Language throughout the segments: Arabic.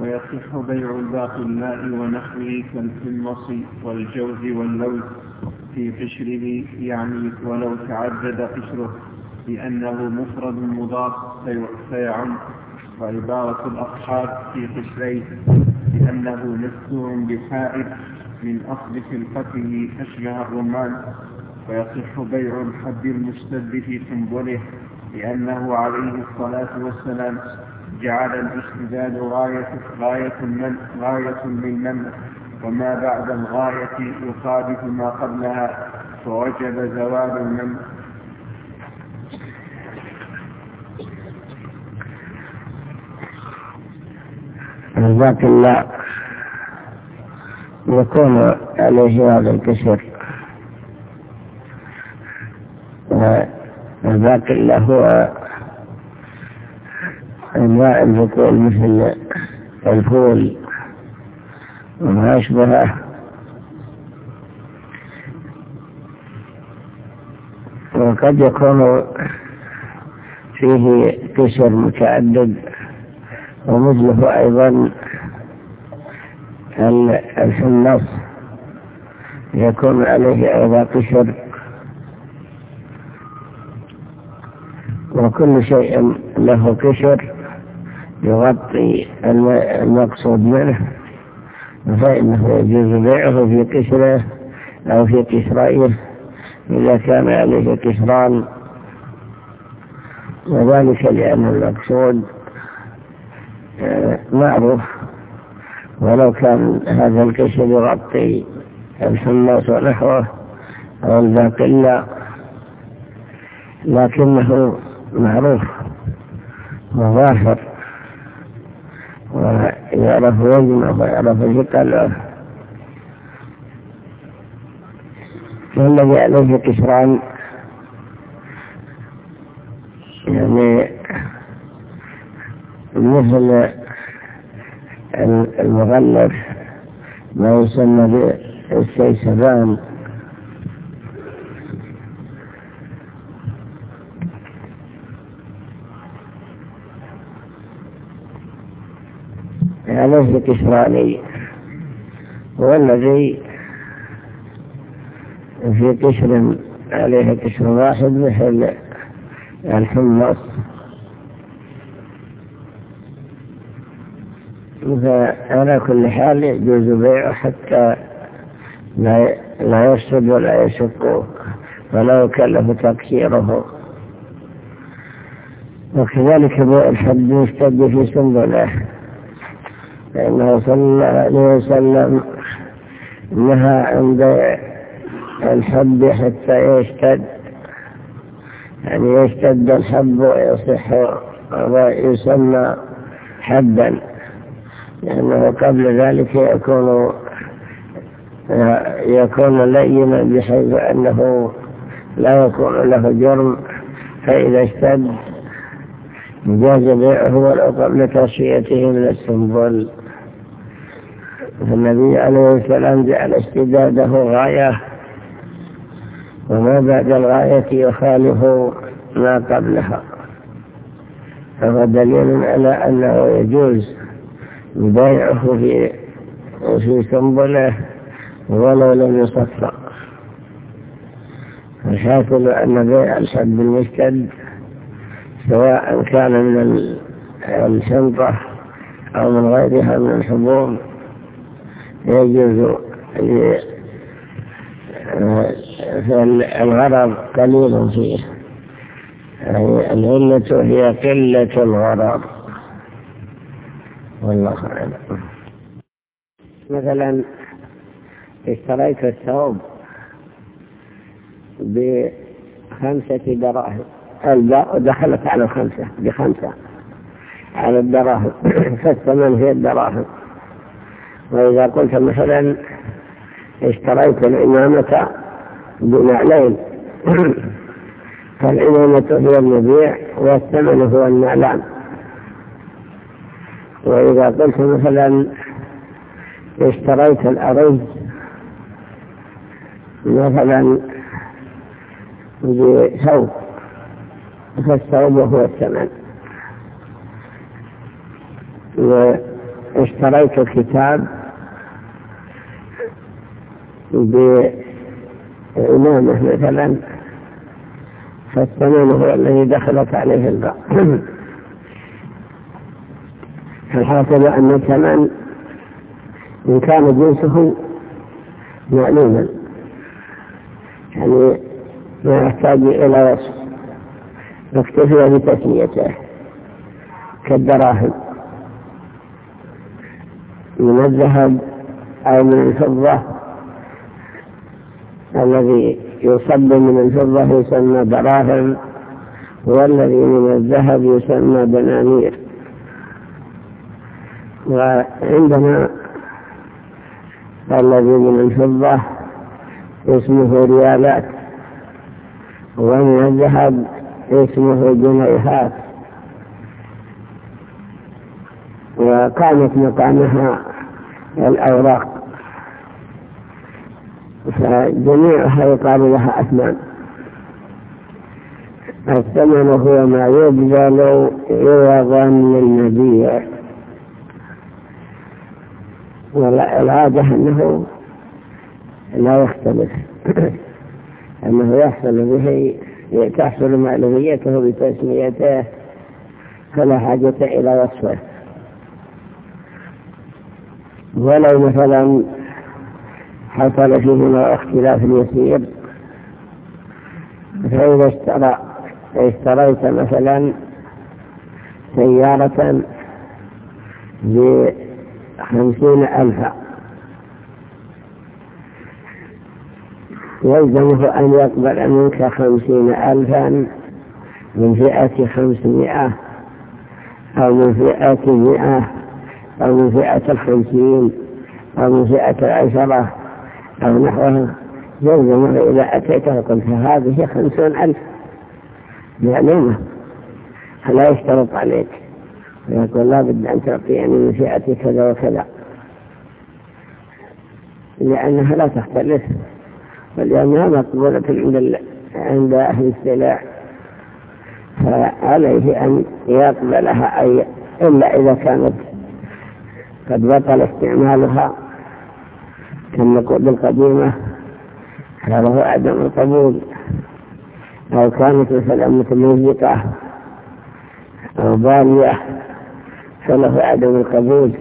ويصح بيع باقي الماء ونحوه كالحمص والجوز واللوز في قشره، يعني ولو تعدد قشره، لأنه مفرد مضاف فيعم. وعبارة الأصحاب في قشرين لأنه مستور بحائط من أصل خلقته أشبه الرمان. ويصح بيع الحب المشتد في سنبله، لأنه عليه الصلاة والسلام جعل الاشتداد غاية للمنع، وما بعد الغاية يخالف ما قبلها، فوجب زوال المنع. ذاك الله يكون عليه هذا الكسر، وذاك الله هو الماء البقول مثل الفول وما أشبهه، وقد يكون فيه كسر متعدد، ومثله أيضا الحمص يكون عليه أيضا كسر. وكل شيء له كسر يغطي المقصود منه، فإنه يجوز بيعه في كسره أو في كسرائه إذا كان عليه كسران، وذلك لأن المقصود معروف، ولو كان هذا الكسر يغطي الحمص ونحوه أو الباقلة لكنه معروف وظاهر ويعرف وزنه ويعرف ثقله. والذي عليه كسران يعني مثل المغلف ما يسمى بالسيسبان، عليه كسراني، والذي في كسر عليه كسر واحد مثل الحمص. فعلى كل حال يجوز بيعه حتى لا يفسد ولا يشق ولا يكلف تكسيره. وكذلك بيع الحب يشتد في سنبله، لأنه صلى الله عليه وسلم نهى عند الحب حتى يشتد، يعني يشتد الحب ويصح ويسمى حبا، لأنه قبل ذلك يكون لينا بحيث أنه لا يكون له جرم، فإذا اشتد جاز بيعه ولو قبل تصفيته من السنبل. فالنبي عليه السلام جعل اشتداده غاية، وما بعد الغاية يخالف ما قبلها، فهو دليل على أنه يجوز بيعه في سنبله ولو لم يصفى. الحاصل أن بيع الحب المشتد سواء كان من الشنطة أو من غيرها من الحبوب يجوز، فالغرض قليل فيه، يعني العلة هي قلة الغرض، والله أعلم. مثلا اشتريت الثوب ب5 دراهم، الباء دخلت على 5 على الدراهم، فالثمن هي الدراهم. وإذا قلت مثلا اشتريت الإمامة بنعلين، فالإمامة هي المبيع والثمن هو النعلان. وإذا قلت مثلا اشتريت الأرز مثلا بثوب، فالثوب هو الثمن. اشتريت كتاب بإمامه مثلا، فالثمن هو الذي دخلت عليه الباء، فالحاصل أن الثمن إن كان جنسه معلوما يعني ما يحتاج إلى وصف، نكتفي بتسميته كالدراهم من الذهب أو من الفضة. الذي يصب من الفضة يسمى دراهم، والذي من الذهب يسمى دنانير. وعندنا الذي من الفضة اسمه ريالات، ومن الذهب اسمه جنيهات. وكانت مقامها الأوراق، فجميعها يقال لها أثمان. الثمن هو ما يبذل عوضا للمبيع، والعادة أنه لا يختلف، أنه يحصل به تحصل معلوميته بتسميته فلا حاجة إلى وصفه. ولو مثلا حصل فيهما اختلاف يسير، فإذا اشتريت مثلا سيارة ب50,000 يلزمه أن يقبل منك 50,000 من فئة 500 أو من فئة 100 أو من فئة 50 أو من فئة 10 أو نحوها. يلزمه إذا أتيته قلت هذه 50,000 معلومة، فلا يشترط عليك ويقول لا بد أن تعطيني من فئة كذا وكذا، لأنها لا تختلف، ولأنها مقبولة عند أهل السلاح، فعليه أن يقبلها إلا إذا كانت قد بطل استعمالها كالنقود القديمة فله عدم القبول، أو كانت مثلا متمزقة أو بالية فله عدم القبول.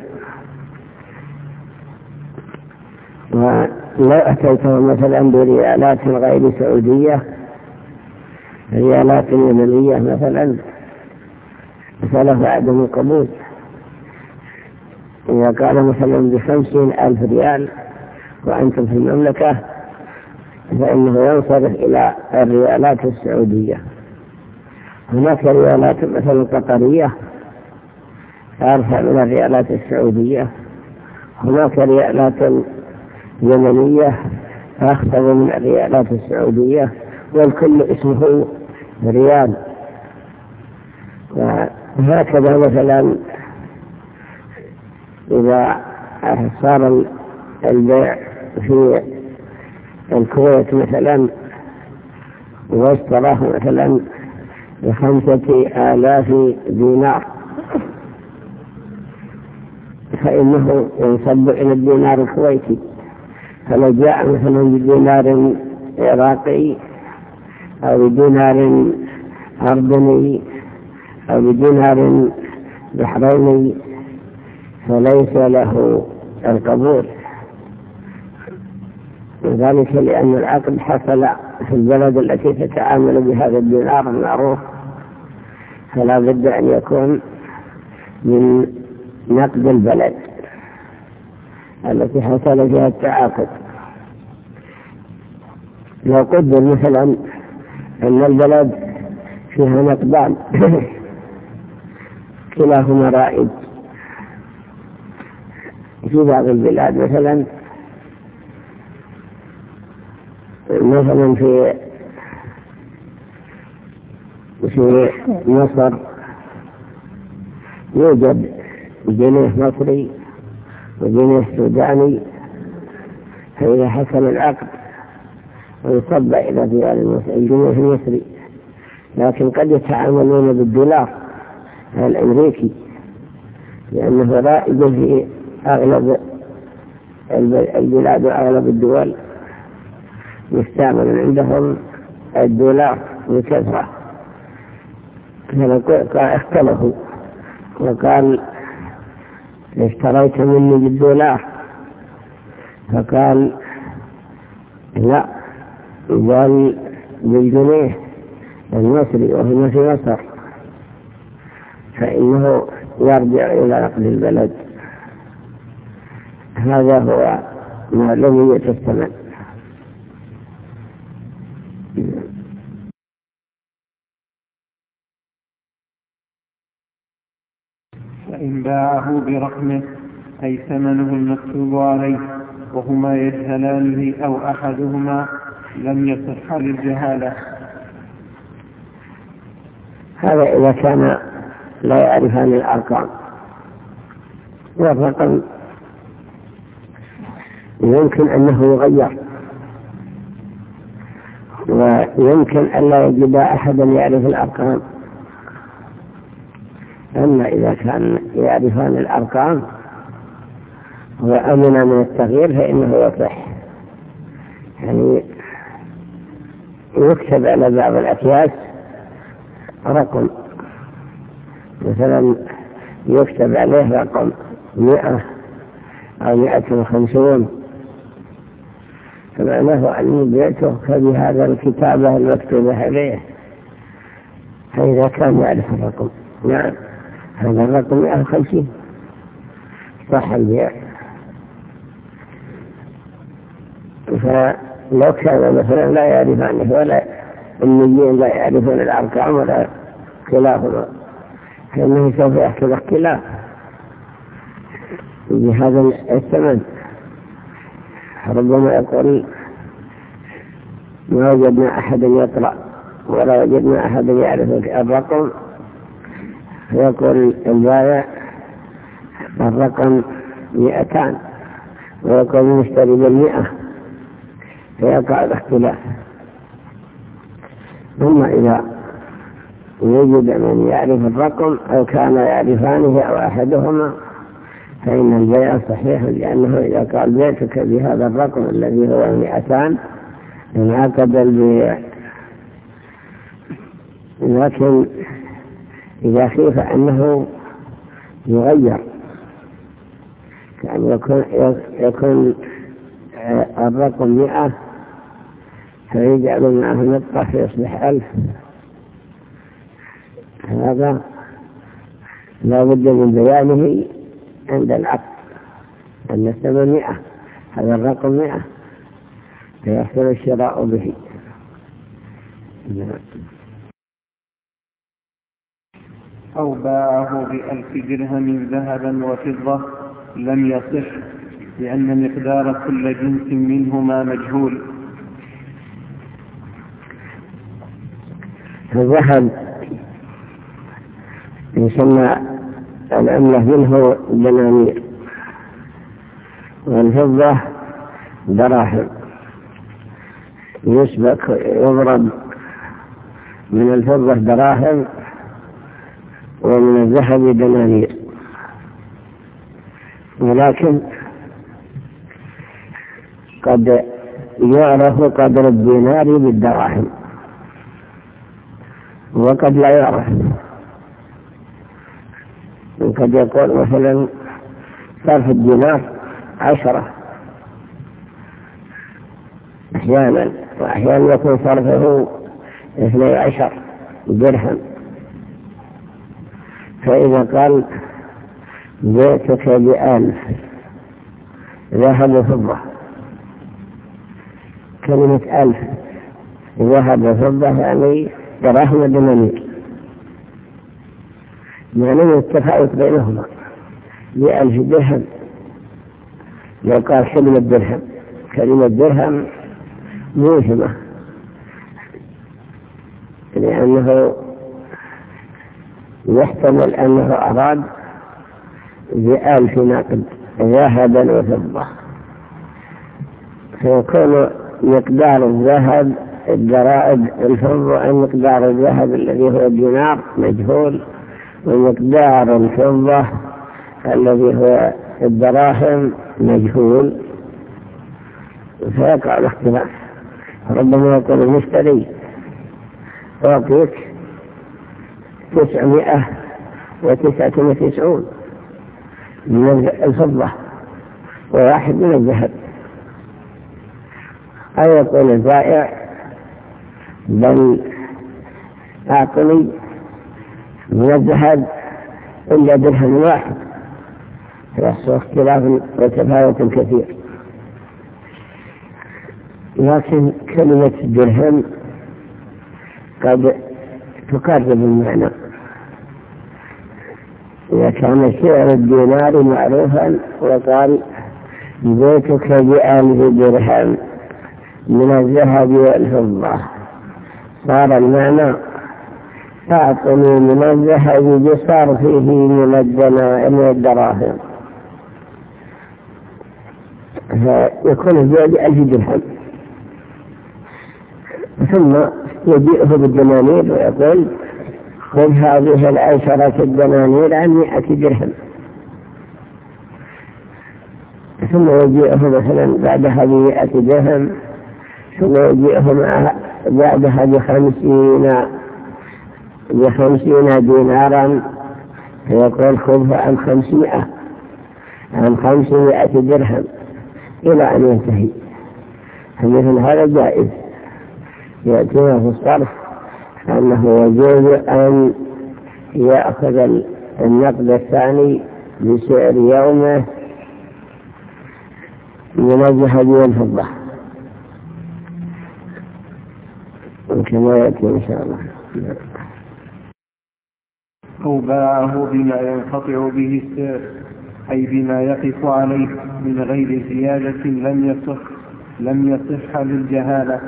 ولو أتيته مثلا بريالات غير سعودية، ريالات يمنية مثلا، فله عدم القبول. إذا قال مثلا ب50,000 ريال وأنتم في المملكة، فإنه ينصرف إلى الريالات السعودية. هناك ريالات مثلا قطرية أرفع من الريالات السعودية، هناك ريالات يمنية أخفض من الريالات السعودية، والكل اسمه ريال. وهكذا مثلا إذا صار البيع في الكويت مثلا واشتراه مثلا ب5,000 دينار، فإنه ينصب إلى الدينار الكويتي. فلو جاء مثلا بدينار عراقي أو بدينار أردني أو بدينار بحريني فليس له القبول، وذلك لأن العقد حصل في البلد التي تتعامل بهذا الدينار المعروف، فلا بد أن يكون من نقد البلد التي حصل فيها التعاقد. لو قدر مثلا أن البلد فيها نقدان كلاهما رائج، في بعض البلاد مثلا في مصر يوجد جنيه مصري وجنيه سوداني، فإذا حصل العقد ويصب إلى ريال الجنيه المصري، لكن قد يتعاملون بالدولار الأمريكي، لأنه رائد في أغلب البلاد وأغلب الدول، يستعمل عندهم الدولار بكثرة. اختلفوا وقال اشتريت مني بالدولار، فقال لا، قال بالجنيه المصري وهو في مصر، فإنه يرجع إلى نقد البلد. هذا هو معلومية الثمن. فإن باعه برقمه أي ثمنه المكتوب عليه وهما يجهلانه أو أحدهما لم يصح للجهالة. هذا إذا كان لا يعرفان الأرقام، والرقم يمكن أنه يغير، ويمكن أن لا يجد أحدا يعرف الأرقام. أما إذا كان يعرفان الأرقام وأمن من التغيير فإنه يصح. يعني يكتب على بعض الأكياس رقم، مثلا يكتب عليه رقم 100 أو 150، فمعناه أن بيته فبهذا الكتابة المكتوبة عليه. فإذا كان يعرف الرقم، نعم هذا الرقم 150 صح البيع. فلو كان مثلا لا يعرفانه ولا النجين لا يعرفون الأرقام ولا خلافه، فإنه سوف يحصل اختلاف بهذا الثمن. ربما يقول ما وجدنا أحدا يقرأ ولا وجدنا أحدا يعرف الرقم، فيقول البائع الرقم 200 ويقول المشتري 100، فيقع الاختلاف. ثم إذا يوجد من يعرف الرقم أو كان يعرفانه أو أحدهما فإن البيع صحيح، لأنه إذا قال بيتك بهذا الرقم الذي هو 200 انعقد البيع. لكن إذا خيف أنه يغير، يعني يكون الرقم 100 فيجعل معه نقطة فيصبح 1000، هذا لا بد من بيانه عند العقد أن الثمن 100، هذا الرقم 100 فيحصل الشراء به. أو باعه ب1000 درهم ذهبا وفضة لم يصح، لأن مقدار كل جنس منهما مجهول. الذهب يسمى العملة منه دنانير، والفضة دراهم، يسبك يضرب من الفضة دراهم ومن الذهب دنانير. ولكن قد يعرف قدر الدينار بالدراهم وقد لا يعرف. وقد يقول مثلا صرف الدينار 10 أحيانا، وأحيانا يكون صرفه 12 درهم. فإذا قال بيتك ب1000 ذهب وفضة، كلمة 1000 ذهب وفضة يعني دراهم ودنانير، يعني التفاوت بينهما. ب1000 درهم لو قال كلمة درهم، كلمة درهم موهمة، لأنه يحتمل أنه أراد ب1000 نقد ذهبا وفضة، فيكون مقدار الذهب الدرائب الفضة عن مقدار الذهب الذي هو الدينار مجهول، ومقدار الفضة الذي هو الدراهم مجهول فيقع الاختلاف. ربما يقول المشتري أعطيك 999 من الفضة وواحد من الذهب، أو يقول البائع بل أعطني من الذهب إلا درهم واحد، فيحصل اختلاف وتفاوت كثير. لكن كلمة درهم قد تقرب المعنى. إذا كان سعر الدينار معروفا وقال بيتك ب1000 درهم من الذهب والفضة، صار المعنى أعطني من الذهب بصرفه من الدراهم، فيكون البيع ب1000 درهم، ثم يبيعه بالدنانير ويقول خذ هذه 10 دنانير عن 100 درهم، ثم يبيعه مثلا بعدها ب100 درهم، ثم يبيعه بعدها ب50 دينارا، فيقول خذها عن 500 درهم إلى أن ينتهي. فمثل هذا جائز. يأتينا في الصرف أنه يجوز أن يأخذ النقد الثاني بسعر يومه من الذهب والفضة كما يأتي إن شاء الله. أو باعه بما ينقطع به السعر، أي بما يقف عليه من غير زيادة لم يصح للجهالة.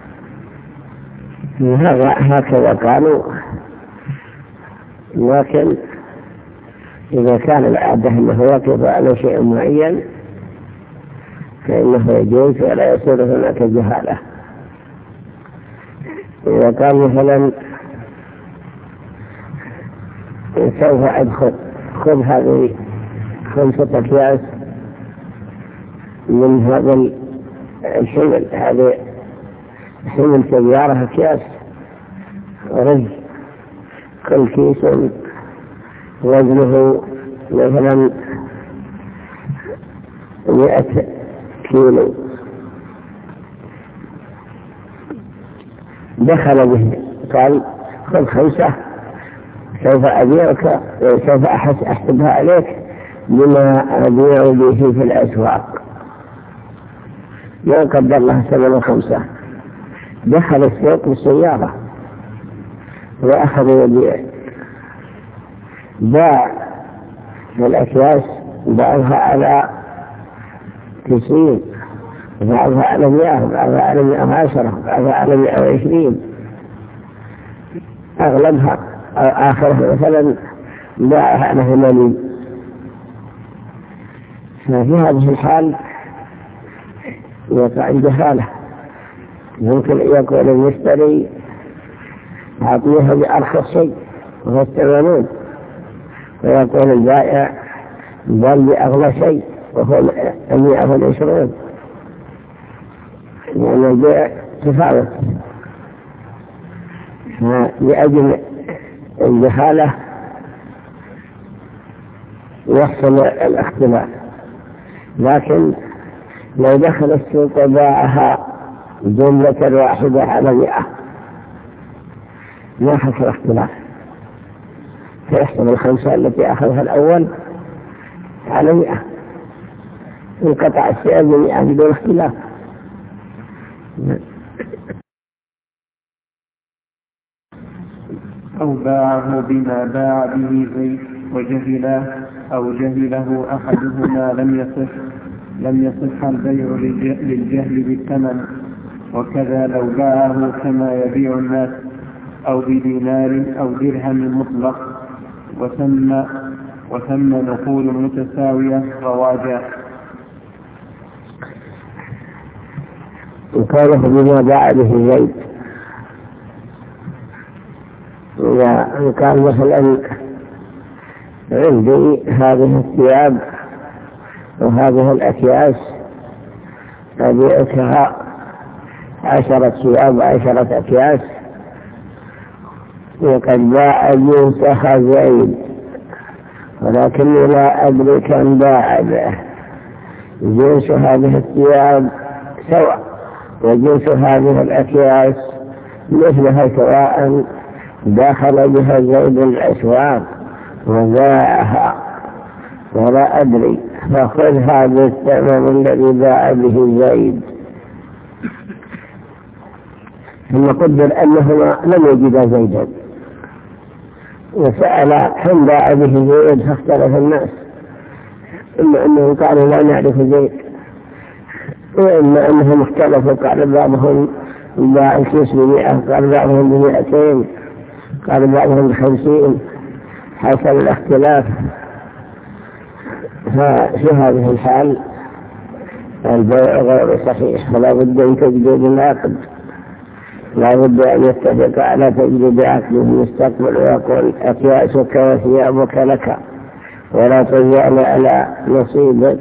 هكذا قالوا، لكن إذا كان العادة أنه يقف على شيء معين فإنه يجوز ولا يصير هناك جهالة. إذا كان مثلا سوف أدخل خذ هذه 5 أكياس من هذا الحمل، هذه حمل سيارة أكياس رز، كل كيس وزنه مثلا 100 كيلو، دخل به قال خذ 5 سوف أبيعك، سوف أحسبها عليك بما أبيع به في الأسواق، ما قدر الله ثمن 5. دخل السوق بالسيارة وأخذ يبيع، باع الأكياس بعضها على 90، بعضها على 100، بعضها على 110، بعضها على 120، أغلبها آخرها مثلا باعها على 80. ففي هذه الحال يقع الجهالة. ممكن يقول المشتري أعطيها بأرخص شيء وهو 80، ويقول البائع بل بأغلى شيء وهو 120، يعني البيع تفاوت. لأجل الجهالة يحصل الاختلاف. لكن لو دخل السوق باعها جملة واحدة على 100 ما حصل اختلاف، فيحصل 5 التي أخذها الأول على 100، انقطع السعر ب100 بدون اختلاف. أو باعه بما باع به زيد وجهله أو جهله أحدهما لم يصح البيع للجهل بالثمن. وكذا لو باعه كما يبيع الناس أو بدينار أو درهم مطلق وثم نقول متساوية رواجا. وكانه بما باع به زيد، إذا كان مثلا عندي هذه الثياب وهذه الأكياس أبيعها 10 ثياب و10 أكياس، وقد باع جنسها زيد ولكني لا أدري كم باع به. جنس هذه الثياب سواء وجنس هذه الأكياس مثلها سواء، دخل بها زيد الأسواق وباعها ولا أدري، فخذ هذا الثمن الذي باع به زيد. ثم قدر أنهما لم يجدا زيدا، وسأل هم باع به زيد، فاختلف الناس، إما أنهم قالوا لا نعرف زيد، وإما أنهم اختلفوا، قال بعضهم باع الكيس ب100، قال بعضهم ب200، قال بعضهم ب50، حسب الاختلاف. ففي هذه الحال البيع غير صحيح، فلا بد أن تجدد العقد، لا بد أن يتفق على تجديد عقده المستقبل، ويقول أكياسك وثيابك لك ولا تزال على نصيبك،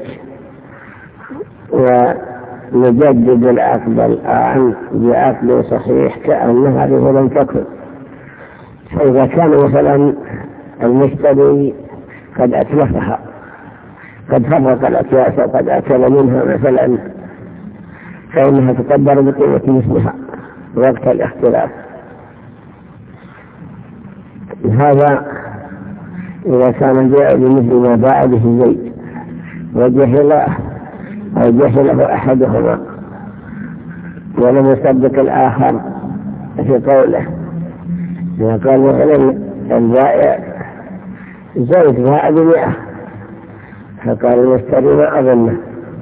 ونجدد العقد الآن بعقد صحيح كأن هذه لم تكن. فإذا كان مثلا المشتري قد أتلفها، قد فرق الأكياس وقد أكل منها مثلا، فإنها تقدر بقيمة مثلها وقت الاختلاف. هذا إذا كان البيع بمثل ما باع به زيد وجهله أحدهما ولم يصدق الآخر في قوله. إذا قال مثلا البائع زيد باع ب100، فقال المشتري ما أظنه،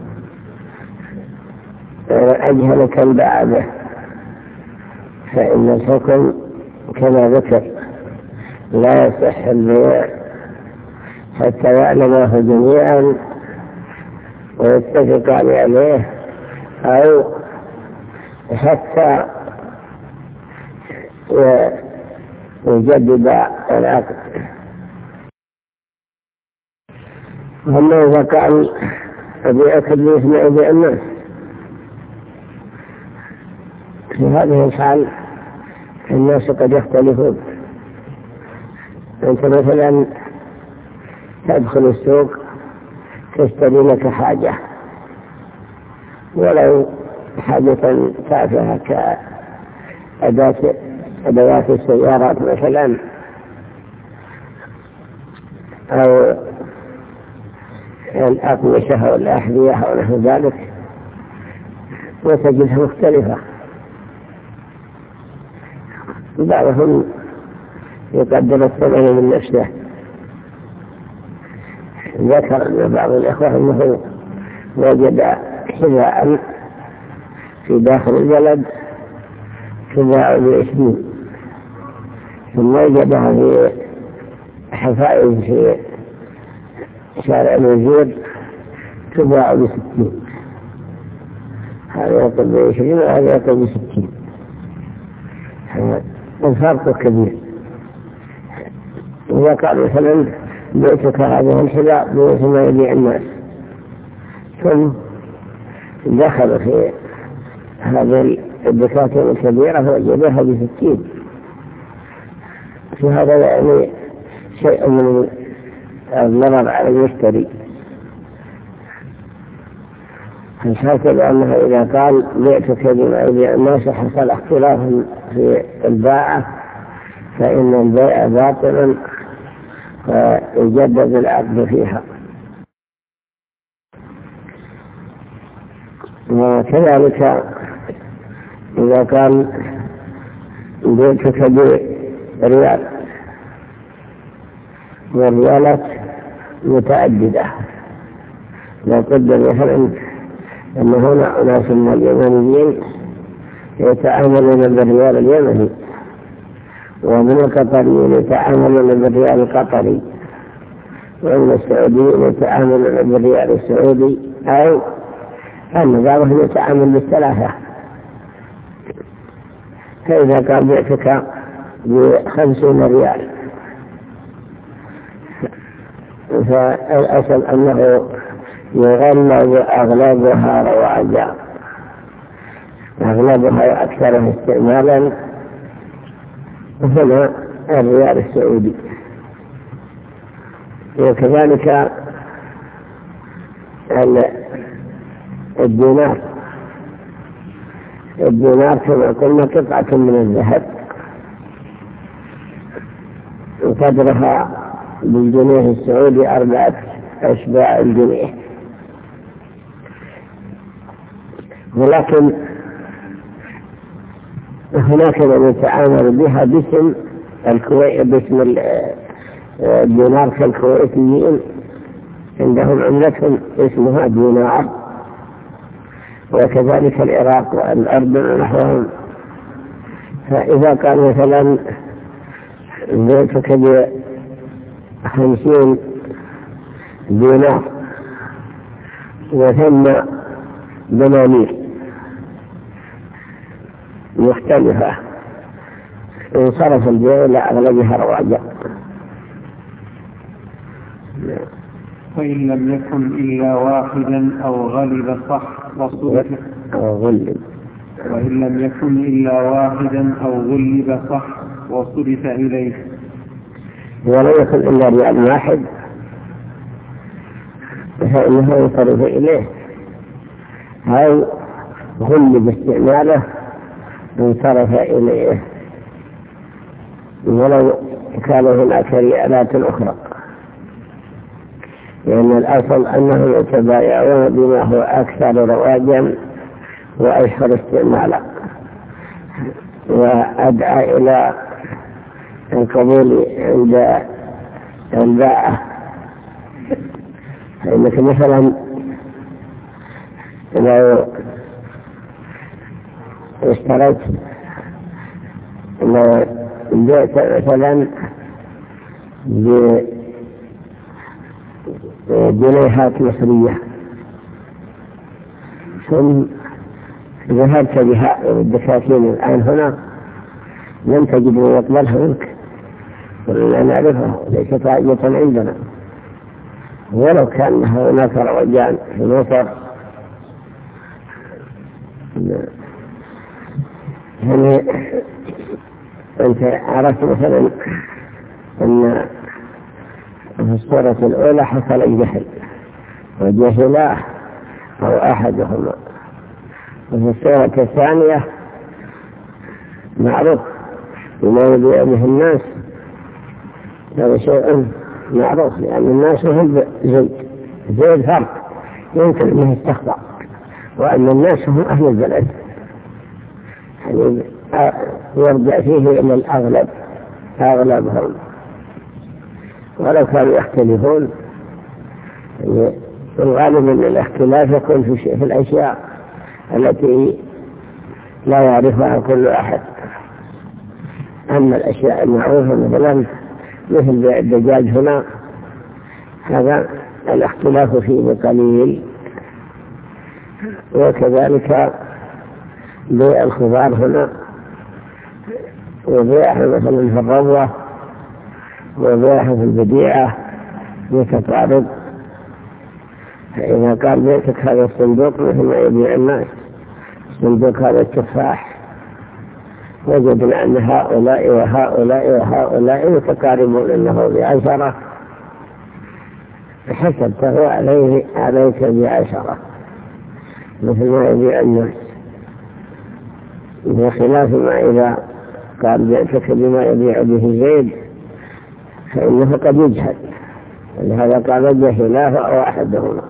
أجهلك الباع به، فإن الحكم كما ذكر لا يصح البيع حتى يعلمه جميعا ويتفق عليه، أو حتى يجدد العقد. أما إذا كان أبيعك باسم أبيع الناس، في هذه الحال الناس قد يختلفون. أنت مثلا تدخل السوق تشتري لك حاجة، ولو حاجة تافهة كأدوات السيارات مثلا، أو الأقمشة والأحذية ونحو ذلك، وتجدها مختلفة. بعضهم يقدر الثمن من نفسه. ذكر أن بعض الإخوة أنه وجد حذاء في داخل البلد تباع ب20، ثم وجدها في حفائز في شارع الوزير تباع ب60، هذا يقول ب20 وهذا يقول ب60، الفرق كبير. إذا قال مثلا بيتك هذه الحذاء بيت ما يبيع الناس، ثم دخل في هذه الدكاترة الكبيرة فوجدها ب60، فهذا يعني شيء من الضرر على المشتري. هكذا أنه إذا قال بيتك بما يبيع الناس حصل اختلاف في الباعة، فإن البيع باطل فيجدد العقد فيها. وكذلك إذا كان بيتك بريال والريالات متعددة، لا قدر مثلا أن هنا أناس من اليمنيين يتعاملون بالريال اليمني، ومن القطريين يتعاملون بالريال القطري، ومن السعوديين يتعاملون بالريال السعودي، أو أن بعضهم يتعامل بالثلاثة. فإذا كان بيعتك ب50 ريال فالأصل أنه يغلب أغلبها رواجا، أغلبها وأكثرها استعمالا هنا الريال السعودي. وكذلك الدينار كما قلنا قطعة من الذهب وقدرها بالجنيه السعودي 4 أشباع الجنيه. ولكن هناك من يتعامل بها باسم الكويت، باسم الدينار كالكويتيين، عندهم عملتهم اسمها دينار، وكذلك العراق والأردن ونحوهم. فإذا كان مثلا بيتك ب50 دينار وثم دنانير مختلفة، انصرف البيع إلى أغلبها رواجا. فإن لم يكن إلا واحدا أو غلب صح وصرف، وإن لم يكن إلا واحدا أو غلب صح وصرف إليه، ولا يكن إلا ريال واحد فإنه يصرف إليه، أو غلب استعماله انصرف إليه ولو كان هناك ريالات أخرى، لأن الأصل أنهم يتبايعون بما هو أكثر رواجا وأشهر استعمالا وأدعى إلى القبول عند البائع. فإنك مثلا لو اشتريت، لو جئت مثلا بجنيهات مصرية ثم ذهبت بها الدكاكين الآن هنا لم تجد من يقبلها منك، ولنا نعرفها ليست حاجة عندنا، ولو كان هناك رواجان في مصر. يعني أنت عرفت مثلا أن في الصورة الأولى حصل الجهل وجهلاه أو أحدهما، وفي الصورة الثانية معروف بما يبيع به الناس، هذا شيء معروف، لأن الناس هم زي الفرق يمكن أنه يستخطأ، وأن الناس هم أهل البلد، يعني يرجع فيه إلى الأغلب أغلبهم، ولو كانوا يختلفون الغالب من الاختلاف يكون في الأشياء التي لا يعرفها كل أحد. أما الأشياء المعروفة مثلا مثل بيع الدجاج هنا هذا الاختلاف فيه بقليل، وكذلك بيع الخضار هنا وبيعها مثلا في الروضة وبيعها في البديعة يتقارب. فإذا قال بيتك هذا الصندوق مثل ما يبيع الناس، صندوق هذا التفاح، وجدنا أن هؤلاء وهؤلاء وهؤلاء متقاربون أنه ب10 حسبته عليك ب10 مثل ما يبيع الناس، بخلاف ما إذا قال بيتك بما يبيع به زيد فإنه قد يجهل، ولهذا قال جهلاه أو أحدهما.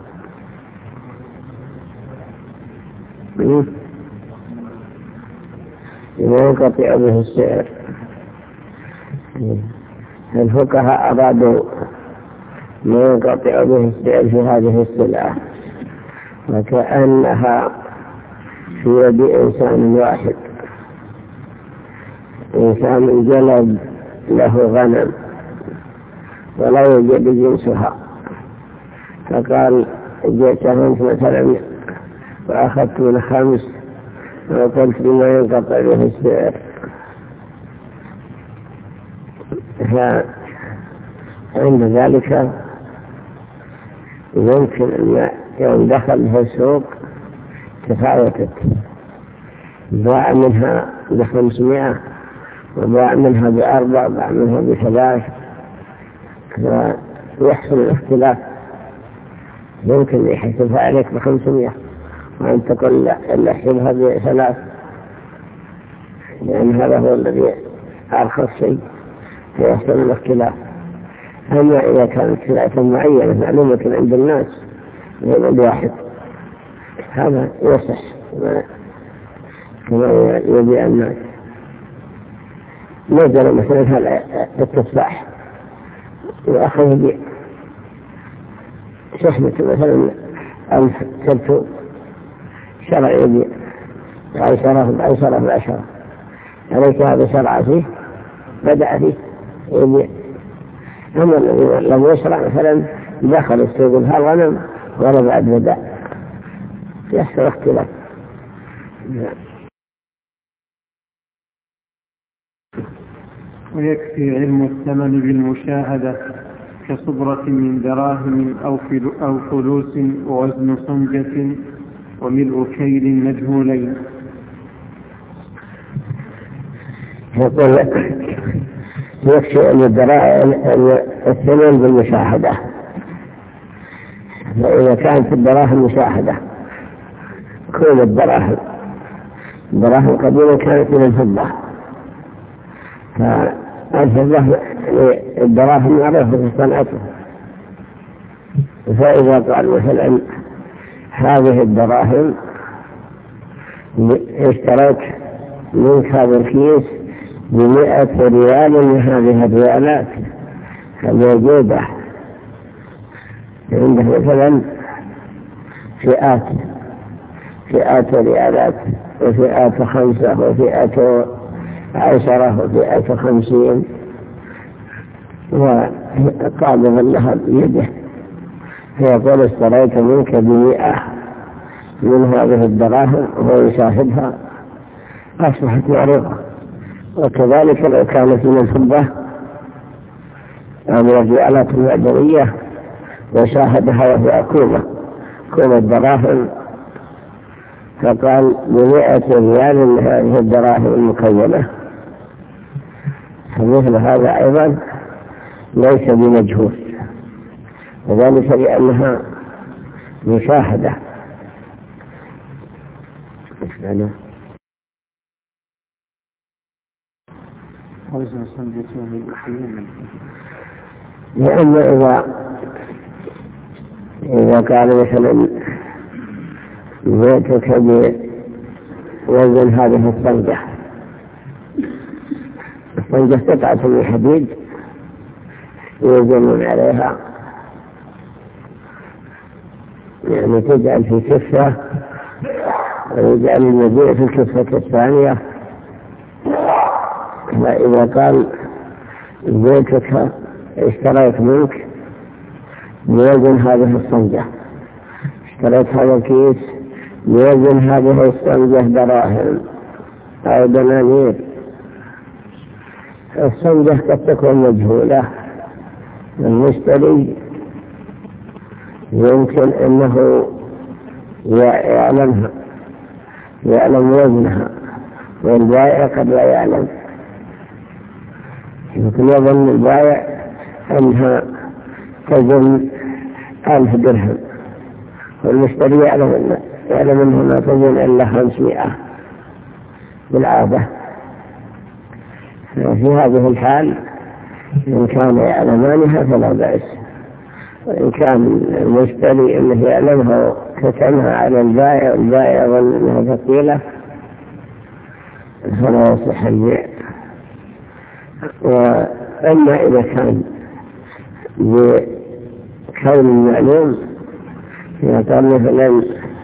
لا ينقطع به السعر. الفقهاء أرادوا ما ينقطع به السعر في هذه السلعة، وكأنها في يد إنسان واحد، إنسان جلب له غنم ولا يوجد جنسها، فقال جئت أنت مثلا وأخذت من 5 وقلت بما ينقطع به السعر، فعند ذلك يمكن أن يوم دخل في السوق تفاوتت، باع منها ب500 وباع منها ب4 وباع منها ب3، ويحصل الاختلاف. يمكن يحسبها عليك ب500 وأن تقول لا احسبها ب3، لأن هذا هو الذي أرخص شيء فيحصل الاختلاف. أما إذا كانت سلعة معينة معلومة عند الناس غير الواحد هذا يصح كما يبيع الناس. نزل مثلا هذا التفاح وأخذ يبيع شحنة مثلا 1000 كرتون، شرع يبيع بعشرة ب10، عليك هذا شرع فيه بدأ فيه يبيع. أما الذي لم يشرع مثلا دخل السوق الغنم ولا بعد بدأ يحصل اختلاف. ويكفي علم الثمن بالمشاهدة كصبرة من دراهم أو فلوس ووزن صنجة وملء كيل مجهولين. يقول يكفي أن الثمن بالمشاهدة، فإذا كانت الدراهم مشاهدة كل الدراهم قديما كانت من الفضة، فالفضة الدراهم معروفة في صنعته. فإذا قال مثلا هذه الدراهم اشتريت منك هذا الكيس ب100 ريال من هذه الريالات الموجودة عنده مثلا فئات ريالات وفئات 5 وفئات 10 وفئات 50، وقابض لها بيده، فيقول اشتريت منك ب100 من هذه الدراهم وهو يشاهدها أصبحت معروفة. وكذلك لو كانت من الفضة أو من الريالات المعدنية وشاهدها وهي كومة الدراهم فقال ب100 ريال من هذه الدراهم المكونة، فمثل هذا أيضا ليس بمجهول، وذلك لأنها مشاهدة. لأن إذا قال مثلا بيتك بوزن هذه الصنجة قطعة من حديد يوزنون عليها، يعني تجعل في كفة ويجعل المبيع في الكفة الثانية. فإذا قال بيتك اشتريت منك بوزن هذه الصنجة، اشتريت هذا الكيس بوزن هذه الصنجة دراهم أو دنانير، الصنجة قد تكون مجهولة، المشتري يمكن أنه يعلم وزنها، والبائع قد لا يعلم، يمكن يظن البائع أنها تزن 1000 درهم والمشتري يعلم أنها ما تزن إلا 500 بالعادة. في هذه الحال إن كان يعلمانها فلا بأس، وإن كان المشتري أنه يعلمها كتمها على البائع والبائع يظن أنها ثقيلة فلا يصح البيع. وأما إذا كان بكون المعلوم يقال مثلا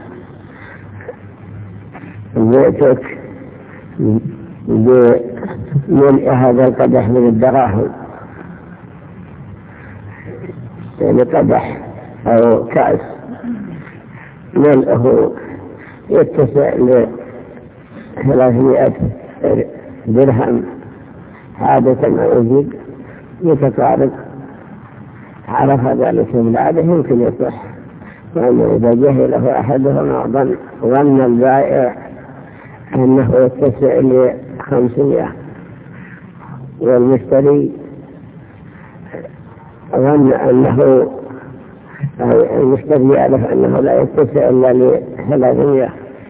بيتك بملء هذا القدح من الدراهم، يعني قدح أو كأس ملئه يتسع ل300 درهم عادة ما يزيد يتقارب، عرف ذلك بالعادة يمكن يصح. وأنه إذا جهله أحدهما ظن البائع أنه يتسع ل500 والمشتري ظن أنه المشتري يعرف أنه لا يتسع إلا ل300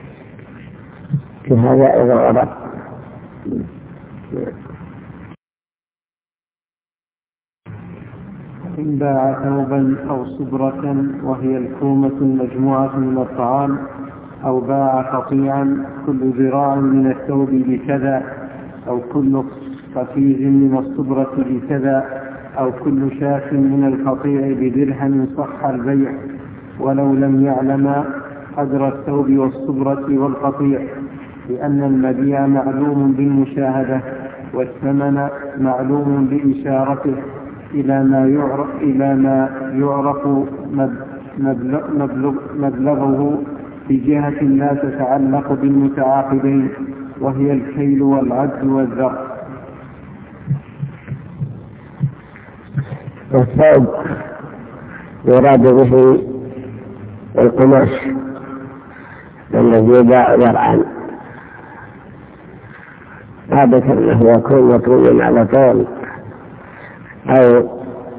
كهذا إذا ورد. إن باع ثوبا أو صبرة وهي الكومة المجموعة من الطعام، أو باع قطيعا كل ذراع من الثوب بكذا، أو كل قفيز من الصبرة بكذا، أو كل شاف من القطيع بدرهم، صح البيع ولو لم يعلم قدر الثوب والصبرة والقطيع، لأن المبيع معلوم بالمشاهدة والثمن معلوم بإشارته إلى ما يعرف مبلغه بجهة لا تتعلق بالمتعاقدين، وهي الكيل والعد والذر. والثوب يراد به القماش الذي يباع ذرعا، عادة أنه يكون مطويا على طول أو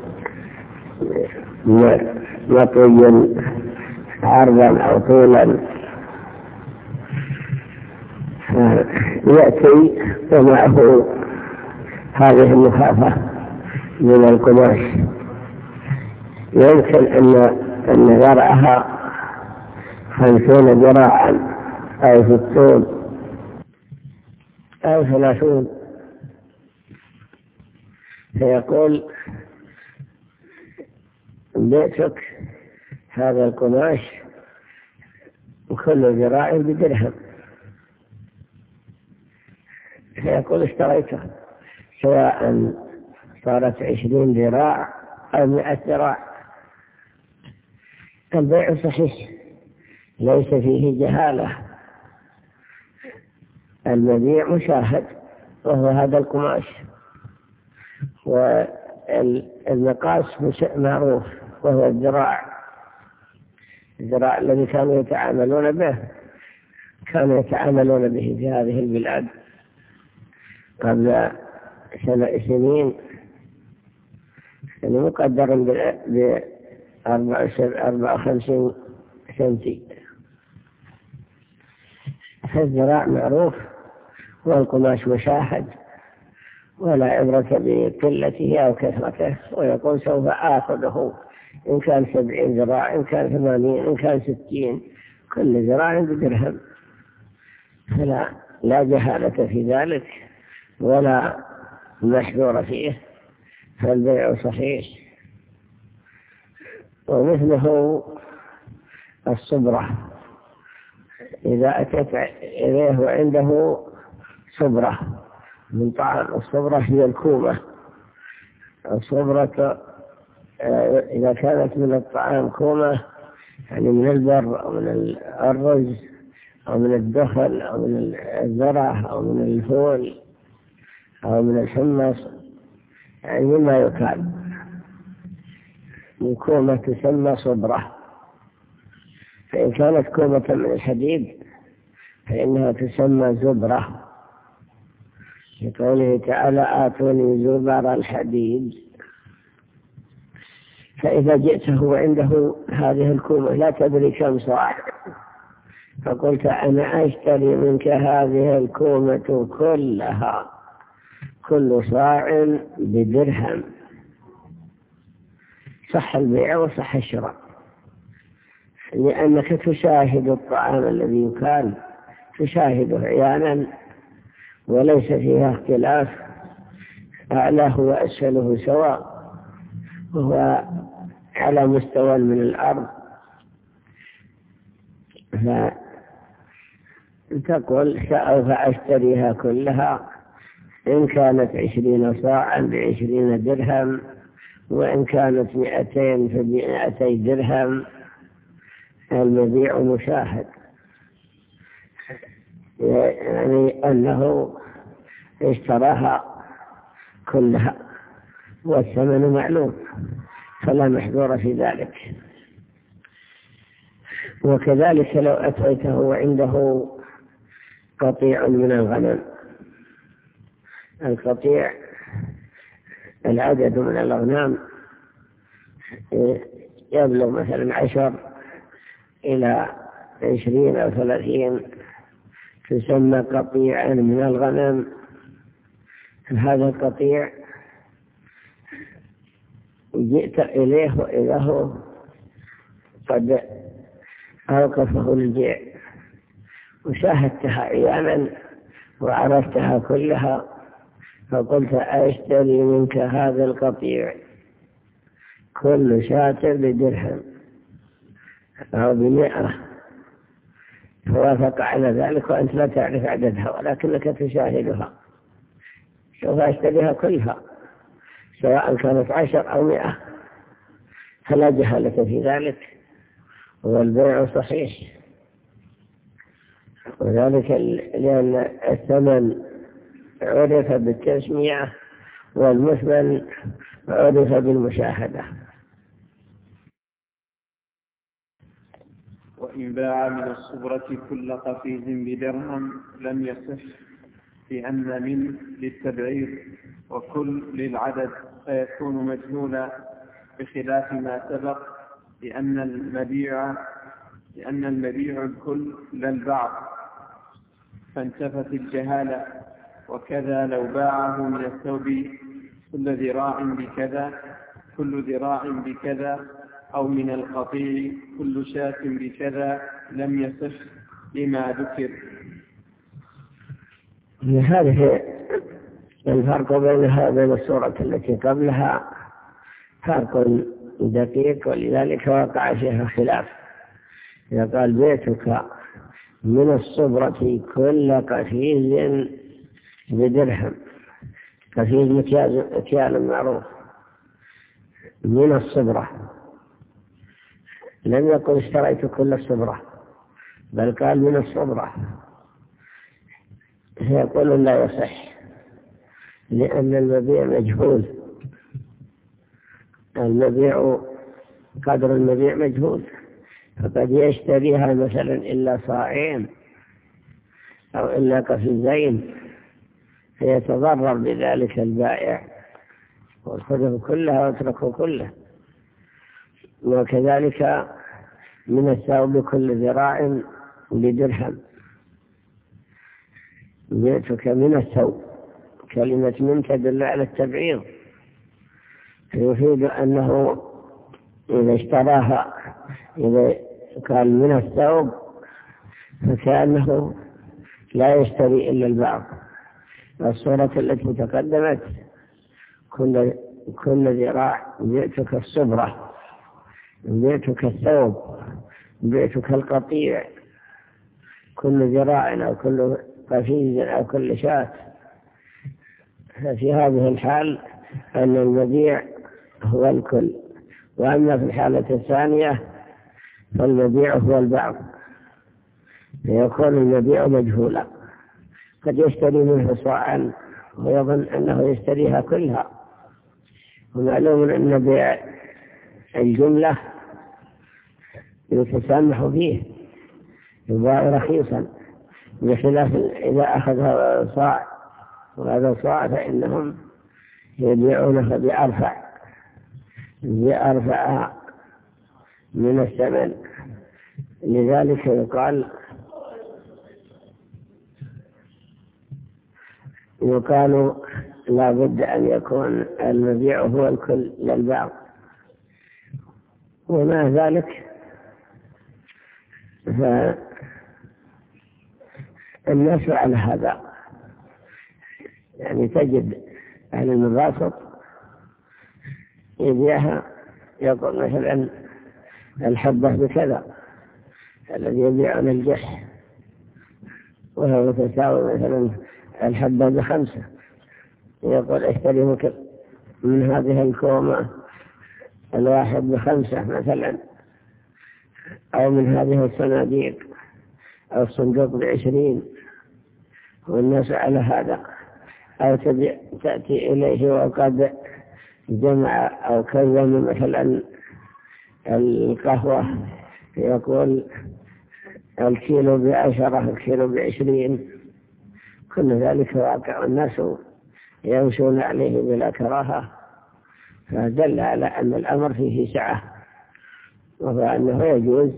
مطويا عرضا أو طولا، يأتي ومعه هذه المخافة من القماش. يمكن أن ذرعها 50 ذراعا أو 60 أو 30، فيقول بيتك هذا القماش وكل ذراع بدرهم، فيقول اشتريته سواء صارت 20 ذراع أو 100 ذراع، البيع صحيح ليس فيه جهالة، المبيع مشاهد وهو هذا القماش، والمقاس معروف وهو الذراع الذي كانوا يتعاملون به في هذه البلاد قبل سنين، يعني مقدر ب54 سنتي، فالذراع معروف والقماش مشاهد ولا عبرة بقلته أو كثرته، ويقول سوف آخذه إن كان 70 ذراع، إن كان 80، إن كان 60، كل ذراع بدرهم، لا جهالة في ذلك ولا محذور فيه، فالبيع صحيح. ومثله الصبرة، إذا أتت إليه وعنده صبرة من طعام، الصبرة هي الكومة، الصبرة إذا كانت من الطعام كومة يعني من البر أو من الرز أو من الدخل أو من الذرة أو من الفول أو من الحمص، يعني مما يكال من كومة تسمى صبرة. فإن كانت كومة من الحديد فإنها تسمى زبرة، لقوله تعالى آتوني زبر الحديد. فإذا جئته وعنده هذه الكومة لا تدري كم صاع، فقلت أنا أشتري منك هذه الكومة كلها، كل صاع بدرهم، صح البيع وصح الشراء، لأنك تشاهد الطعام الذي يكال، تشاهده عيانا وليس فيها اختلاف، أعلاه وأسفله سواء، وهو على مستوى من الأرض. فتقول سأوف أشتريها كلها إن كانت 20 صاعا ب20 درهم، وإن كانت 200 ف200 درهم، المبيع مشاهد، يعني أنه اشتراها كلها والثمن معلوم، فلا محذور في ذلك. وكذلك لو أتيته وعنده قطيع من الغنم، القطيع العدد من الأغنام يبلغ مثلا 10 إلى 20 أو 30، تسمى قطيعا من الغنم. هذا القطيع جئت إليه وإذا هو قد أوقفه البيع، وشاهدتها عيانا وعرفتها كلها، فقلت أشتري منك هذا القطيع كل شاة بدرهم أو ب100، فوافق على ذلك وأنت لا تعرف عددها ولكنك تشاهدها، سوف أشتريها كلها سواء كانت 10 أو 100، فلا جهالة في ذلك والبيع صحيح. وذلك لأن الثمن عرف بالتسمية والمثمن عرف بالمشاهدة. وإن باع من الصبرة كل قفيز بدرهم لم يصح، لأن من للتبعير وكل للعدد، فيكون مجهولا بخلاف ما سبق، لأن المبيع الكل لا البعض، فانتفت الجهالة. وكذا لو باعه من الثوب كل ذراع بكذا، أو من القطيع كل شاة بكذا، لم يصح لما ذكر. هذه الفرق بين الصورة التي قبلها فرق دقيق، ولذلك وقع فيها خلاف. إذا قال بيتك من الصبرة كل قفيز بدرهم، قفيز مكيال معروف، من الصبرة، لم يقل اشتريت كل الصبرة، بل قال من الصبرة، يقول لا يصح، لأن المبيع مجهول، قدر المبيع مجهول، فقد يشتريها مثلا إلا صاعين أو إلا قفيزين، فيتضرر بذلك البائع ويأخذه كلها ويتركه كله. وكذلك من الثوب كل ذراع بدرهم، جئتك من الثوب، كلمة من تدل على التبعيض، يفيد أنه إذا اشتراها، إذا قال من الثوب فكأنه لا يشتري إلا البعض. الصورة التي تقدمت كل ذراع، جئتك الصبرة، جئتك الثوب، جئتك القطيع، كل ذراع أو كل قفيز أو كل شاة. ففي هذه الحال أن المبيع هو الكل، وأما في الحالة الثانية فالمبيع هو البعض، فيكون المبيع مجهولا، قد يشتري منه صاعا ويظن أنه يشتريها كلها. ومعلوم أن بيع الجملة يتسامح فيه، يباع رخيصا، بخلاف إذا أخذ صاع وهذا صاع فإنهم يبيعونه بأرفع من الثمن. لذلك يقال لا بد أن يكون المبيع هو الكل للبعض. ومع ذلك فالناس على هذا، يعني تجد أهل المباسط يبيعها، يقول مثلا الحبة بكذا، الذي يبيعون الجح وهو تساوي مثلا الحبة ب5، يقول اشتري من هذه الكومة الواحد ب5 مثلا، أو من هذه الصناديق أو الصندوق ب20، والناس على هذا. أو تأتي إليه وقد جمع أو كذب مثلا القهوة يقول الكيلو ب10، الكيلو ب20، كل ذلك واقع، الناس يمشون عليه بلا كراهة، فدل على أن الأمر فيه سعة وأنه يجوز،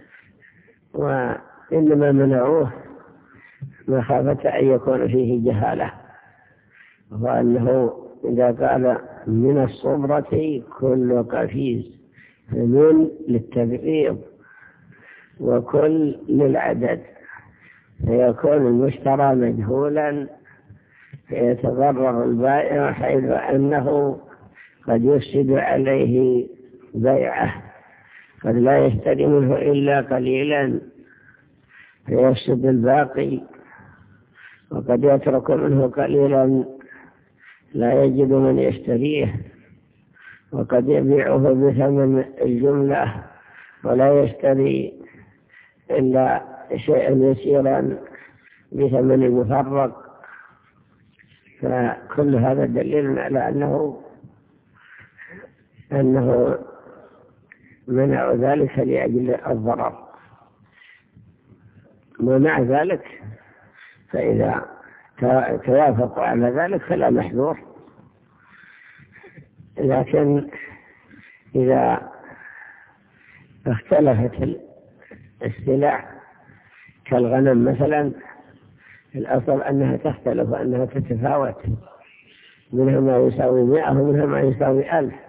وإنما منعوه مخافة أن يكون فيه جهالة، وأنه إذا قال من الصبرة كل قفيز، فمن للتبعيض وكل للعدد، فيكون المشترى مجهولا فيتضرر البائع، حيث أنه قد يفسد عليه بيعه، قد لا يشتري منه إلا قليلا فيفسد الباقي، وقد يترك منه قليلا لا يجد من يشتريه، وقد يبيعه بثمن الجملة ولا يشتري إلا شيئا يسيرا بثمن المفرق. فكل هذا دليل على أنه منع ذلك لأجل الضرر. ومع ذلك فإذا توافقوا على ذلك فلا محذور، لكن إذا اختلفت السلع كالغنم مثلا، الأصل أنها تختلف وأنها تتفاوت، منها ما يساوي 100 ومنها ما يساوي 1000،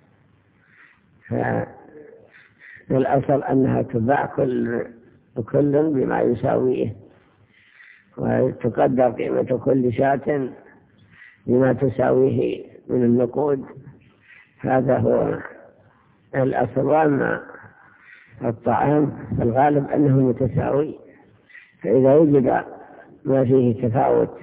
فالأصل أنها تباع كل بما يساويه، وتقدر قيمة كل شاة بما تساويه من النقود. هذا هو الأصل. وأما الطعام الغالب أنه متساوي، فإذا وجد ما فيه تفاوت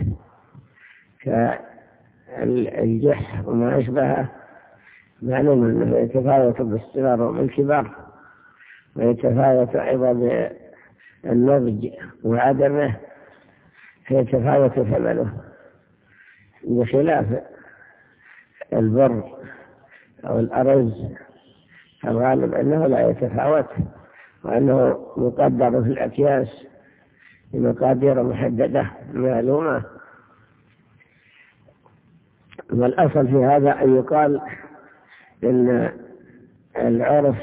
كالجح وما أشبهه، معلوم أنه يتفاوت بالصغر وبالكبار، ويتفاوت أيضا بالنضج وعدمه، فيتفاوت ثمنه، بخلاف البر أو الأرز الغالب أنه لا يتفاوت، وأنه مقدر في الأكياس بمقادير محددة معلومة. والأصل في هذا أن يقال إن العرف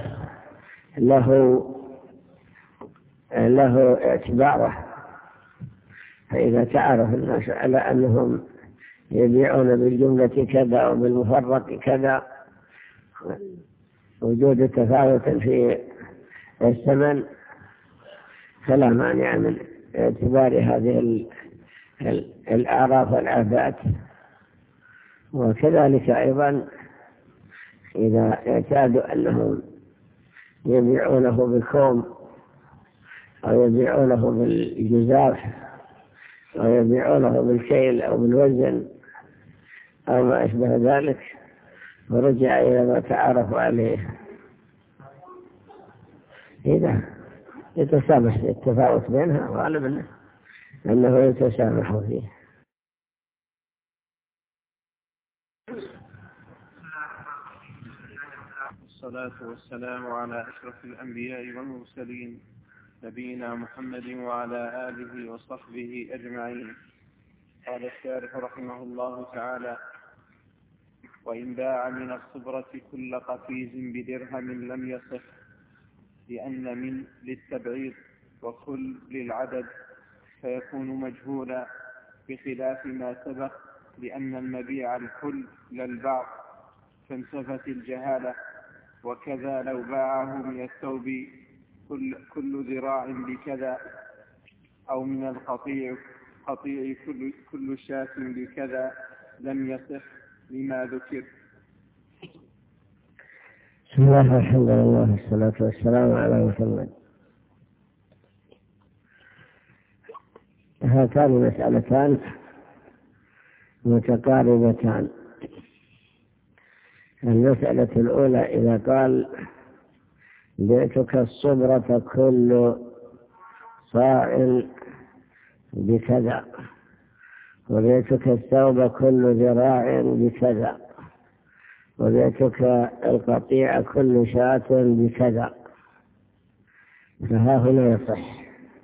له اعتباره، فإذا تعرف الناس على أنهم يبيعون بالجملة كذا وبالمفرق كذا، وجود تفاوت في الثمن، فلا مانع من اعتبار هذه الأعراف والعادات. وكذلك أيضا إذا اعتادوا أنهم يبيعونه بالكوم أو يبيعونه بالجزاف أو يبيعونه بالكيل أو بالوزن أو ما أشبه ذلك، ورجع إلى ما تعارفوا عليه، إذا يتسامح التفاوت بينها، غالبا أنه يتسامح فيه. والصلاة والسلام على أشرف الأنبياء والمرسلين، نبينا محمد وعلى آله وصحبه أجمعين. قال الشارح رحمه الله تعالى: وإن باع من الصبرة كل قفيز بدرهم لم يصح، لأن من للتبعيض وكل للعدد، فيكون مجهولا، بخلاف ما سبق، لأن المبيع الكل للبعض فانتفت الجهالة. وكذا لو باعه من الثوب كل ذراع بكذا، أو من القطيع كل شاة بكذا، لم يصح لما ذكر. بسم الله والحمد لله والصلاة والسلام على محمد. هاتان مسألتان متقاربتان. المسألة الأولى: إذا قال بعتك الصبرة كل صاع بكذا، وبعتك الثوب كل ذراع بكذا، وبعتك القطيع كل شاة بكذا، فها هنا يصح.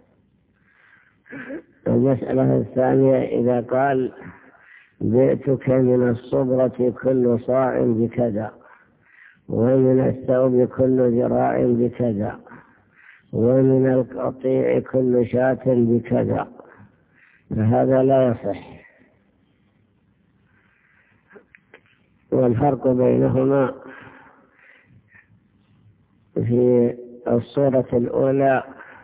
المسألة الثانية إذا قال بئتك من الصبرة كل صاع بكذا، ومن الثوب كل ذراع بكذا، ومن القطيع كل شاة بكذا، فهذا لا يصح. والفرق بينهما في الصورة الأولى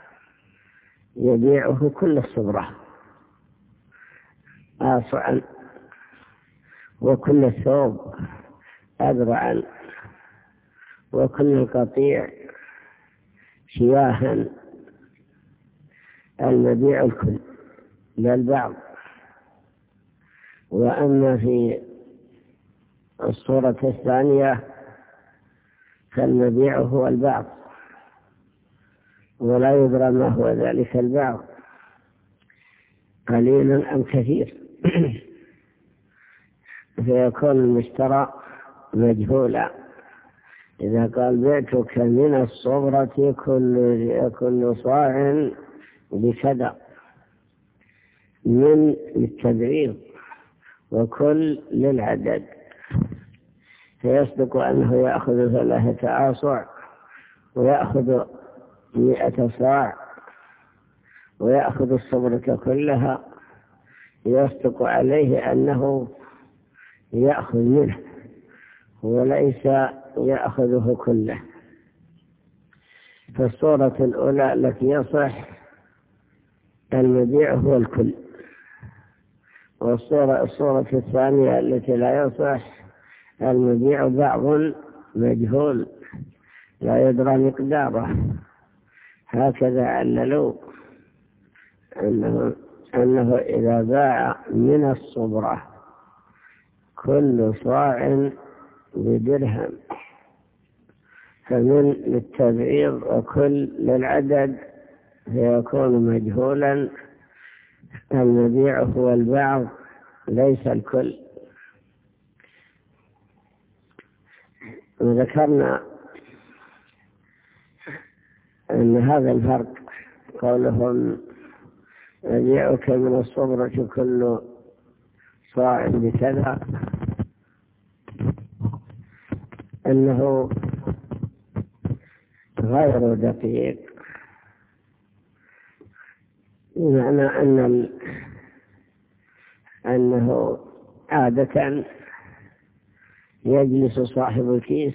يبيعه كل الصبرة آصعا، وكل الثوب أذرعا، وكل القطيع شياها، المبيع الكل لا البعض. وأما في الصورة الثانية فالمبيع هو البعض، ولا يدرى ما هو ذلك البعض قليل أم كثير فيكون المشترى مجهولا. إذا قال بعتك من الصبرة كل صاع بكذا، من للتبعيض وكل للعدد، فيصدق أنه يأخذ 3 آصع، ويأخذ 100 صاع، ويأخذ الصبرة كلها، يصدق عليه أنه يأخذ منه وليس يأخذه كله. فالصورة الأولى التي يصح المبيع هو الكل، والصورة الثانية التي لا يصح المبيع بعض مجهول لا يدرى مقداره. هكذا عللوا أنه إذا باع من الصبرة كل صاع بدرهم فمن للتبعيض وكل للعدد فيكون مجهولا، المبيع هو البعض ليس الكل. وذكرنا أن هذا الفرق قولهم يبيعك من الصبرة كل صاع بكذا أنه غير دقيق، بمعنى أنه عادة يجلس صاحب الكيس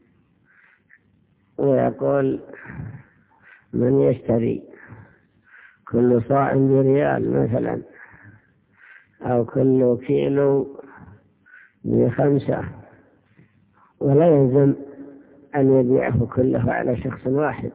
ويقول من يشتري كل صاع بريال مثلا، أو كل كيلو ب5، ولا يلزم أن يبيعه كله على شخص واحد.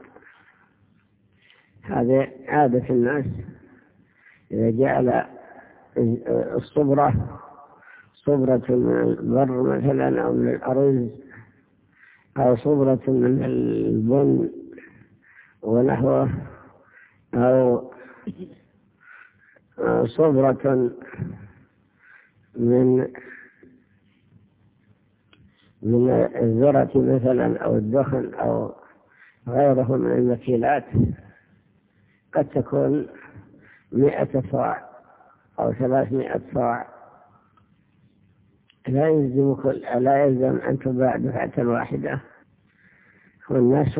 هذا عادة الناس، إذا جعل الصبرة صبرة من البر مثلا أو من الأرز أو صبرة من البن ونحوه، أو صبرة من الذرة مثلا أو الدخن أو غيره من المكيلات، قد تكون 100 صاع أو 300 صاع، لا يلزم أن تباع دفعة واحدة. والناس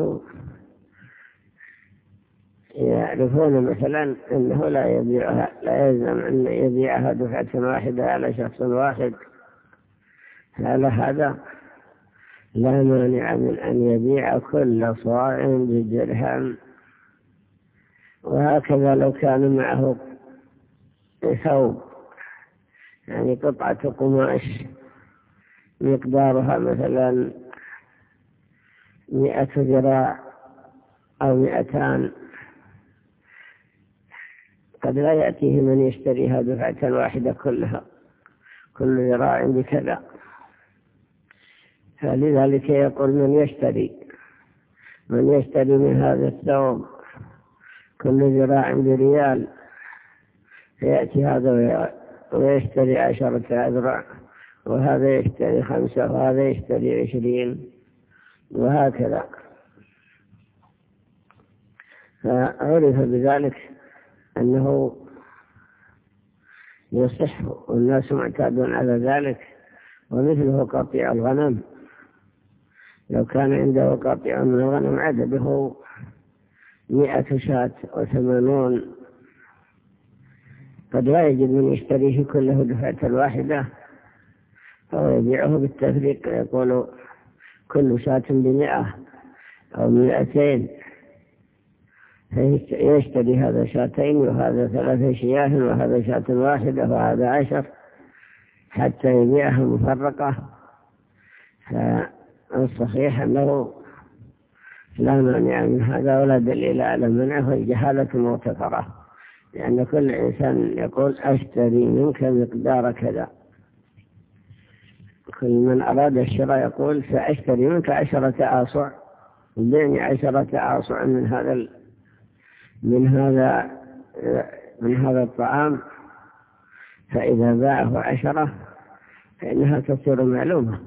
يعرفون مثلا أنه لا يلزم أن يبيعها دفعة واحدة على شخص واحد، على هذا لا مانع من أن يبيع كل صاع بدرهم. وهكذا لو كان معه ثوب، يعني قطعة قماش مقدارها مثلا 100 ذراع أو 200، قد لا يأتيه من يشتريها دفعة واحدة كلها، كل ذراع بكذا. فلذلك يقول من يشتري من هذا الثوب كل ذراع بريال، فيأتي هذا ويشتري 10 أذرع، وهذا يشتري 5، وهذا يشتري 20، وهكذا. فعرف بذلك أنه يصح، والناس معتادون على ذلك. ومثله قطيع الغنم، لو كان عنده قطيع من الغنم عدده 100 شاة و80، قد لا يجد من يشتريه كله دفعة واحدة، فهو يبيعه بالتفريق، يقول كل شاة ب100 أو 200، فيشتري هذا شاتين وهذا 3 شياه وهذا شاة واحدة وهذا 10 حتى يبيعها مفرقة. فالصحيح أنه لا مانع من هذا ولا دليل على منعه، الجهالة مغتفرة، لأن كل إنسان يقول أشتري منك مقدار كذا. كل من أراد الشراء يقول سأشتري منك 10 آصع، بيعني 10 آصع من هذا الطعام، فإذا باعه 10 فإنها تصير معلومة.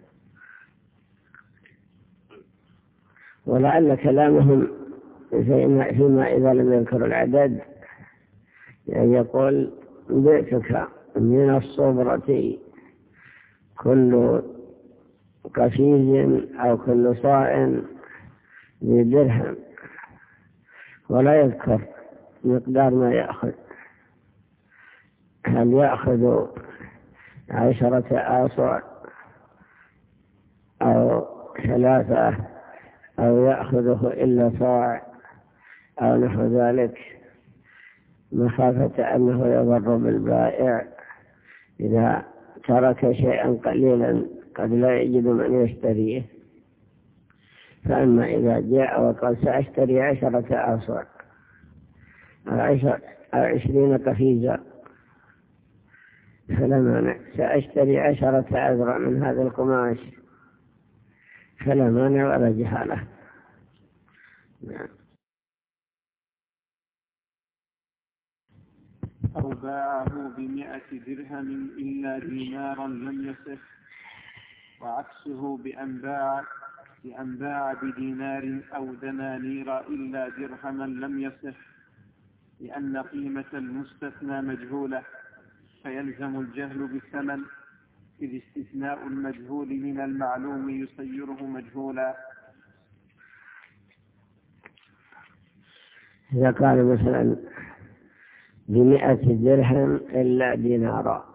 ولعل كلامهم فيما إذا لم يذكر العدد، يعني يقول بئتك من الصبرة كل قفيز أو كل صاع ب1 ولا يذكر مقدار ما يأخذ، هل يأخذ 10 آصع أو 3 أو يأخذه إلا صاع أو نحو ذلك، مخافة أنه يضر بالبائع إذا ترك شيئا قليلا قد لا يجد من يشتريه. فأما إذا جاء وقال سأشتري 10 آصع أو 20 قفيزا فلا مانع، سأشتري 10 أذرع من هذا القماش فلا مانع ولا جهالة. أو باعه ب100 درهم إلا دينارا لم يصح، وعكسه بأن باع بدينار أو دنانير إلا درهما لم يصح، لأن قيمة المستثنى مجهولة فيلزم الجهل بالثمن، إذ استثناء المجهول من المعلوم يصيره مجهولا. إذا قال مثلا ب100 درهم إلا دينارا،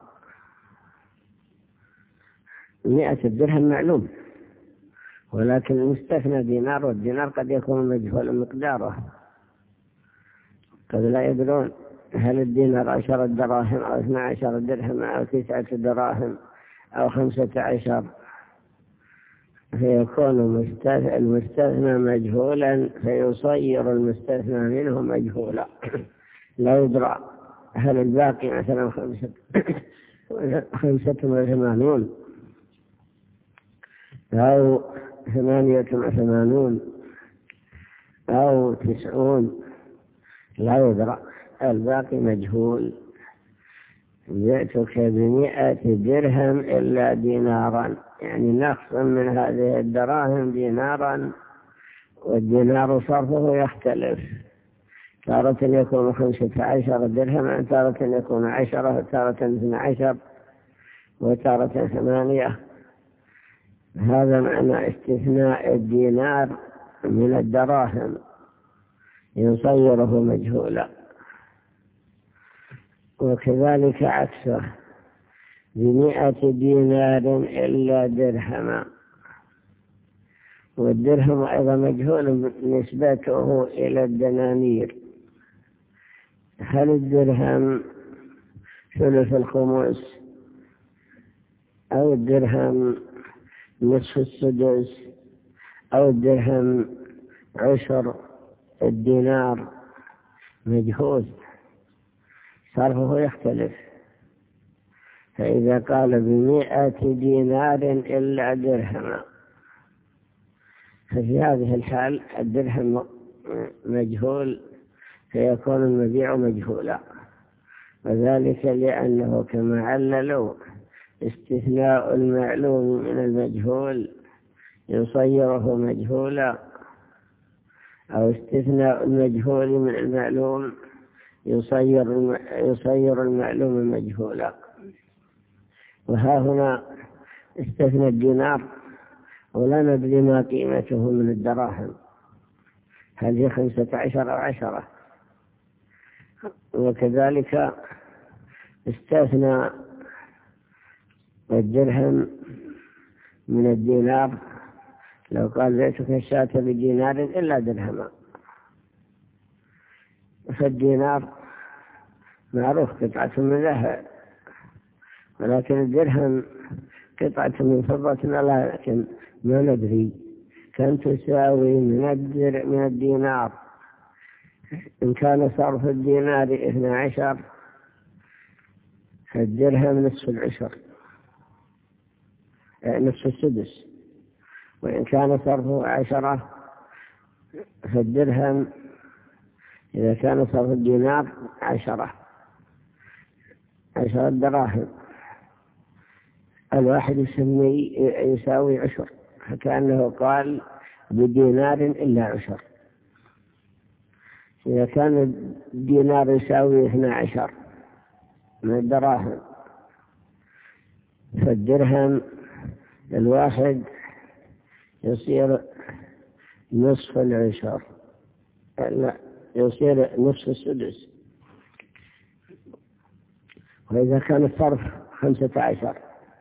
100 درهم معلوم، ولكن المستثنى دينار، والدينار قد يكون مجهول مقداره، قد لا يدرون هل الدينار 10 دراهم أو 12 درهم أو 9 دراهم أو 15، فيكون المستثنى مجهولا فيصير المستثنى منه مجهولا، لا يدرى هل الباقي مثلا 85 أو 88 أو 90، لا يدرى، الباقي مجهول. جئتك ب100 درهم إلا دينارا، يعني نقص من هذه الدراهم دينارا، والدينار صرفه يختلف، تارة يكون 15 درهما، تارة يكون 10، تارة 12، وتارة 8. هذا معنى استثناء الدينار من الدراهم يصيره مجهولا. وكذلك عكسه ب100 دينار إلا درهما، والدرهم أيضا مجهول نسبته إلى الدنانير، هل الدرهم ثلث الخمس أو الدرهم نصف السدس أو الدرهم 10 الدينار، مجهول صرفه يختلف. فإذا قال ب100 دينار إلا درهما، ففي هذه الحال الدرهم مجهول فيكون المبيع مجهولا، وذلك لأنه كما عللوا استثناء المعلوم من المجهول يصيره مجهولا، أو استثناء المجهول من المعلوم يصير المعلوم مجهولا. وها هنا استثنى الدينار ولا ندري ما قيمته من الدراهم، هل هي 15 أو 10. وكذلك استثنى الدرهم من الدينار، لو قال بعتك الشاة بدينار إلا درهما، فالدينار معروف قطعة من ذهب، ولكن الدرهم قطعة من فضة، لكن ما ندري كم تساوي من الدينار. إن كان صرف الدينار 12 فالدرهم نصف العشر، نصف السدس. وإن كان صرفه 10 فالدرهم، إذا كان صرف الدينار 10 دراهم، الواحد يساوي 10، فكأنه قال بدينار إلا 10. إذا كان الدينار يساوي 12 من الدراهم، فالدرهم الواحد يصير نصف العشر، لا يصير نصف السدس. وإذا كان الصرف 15،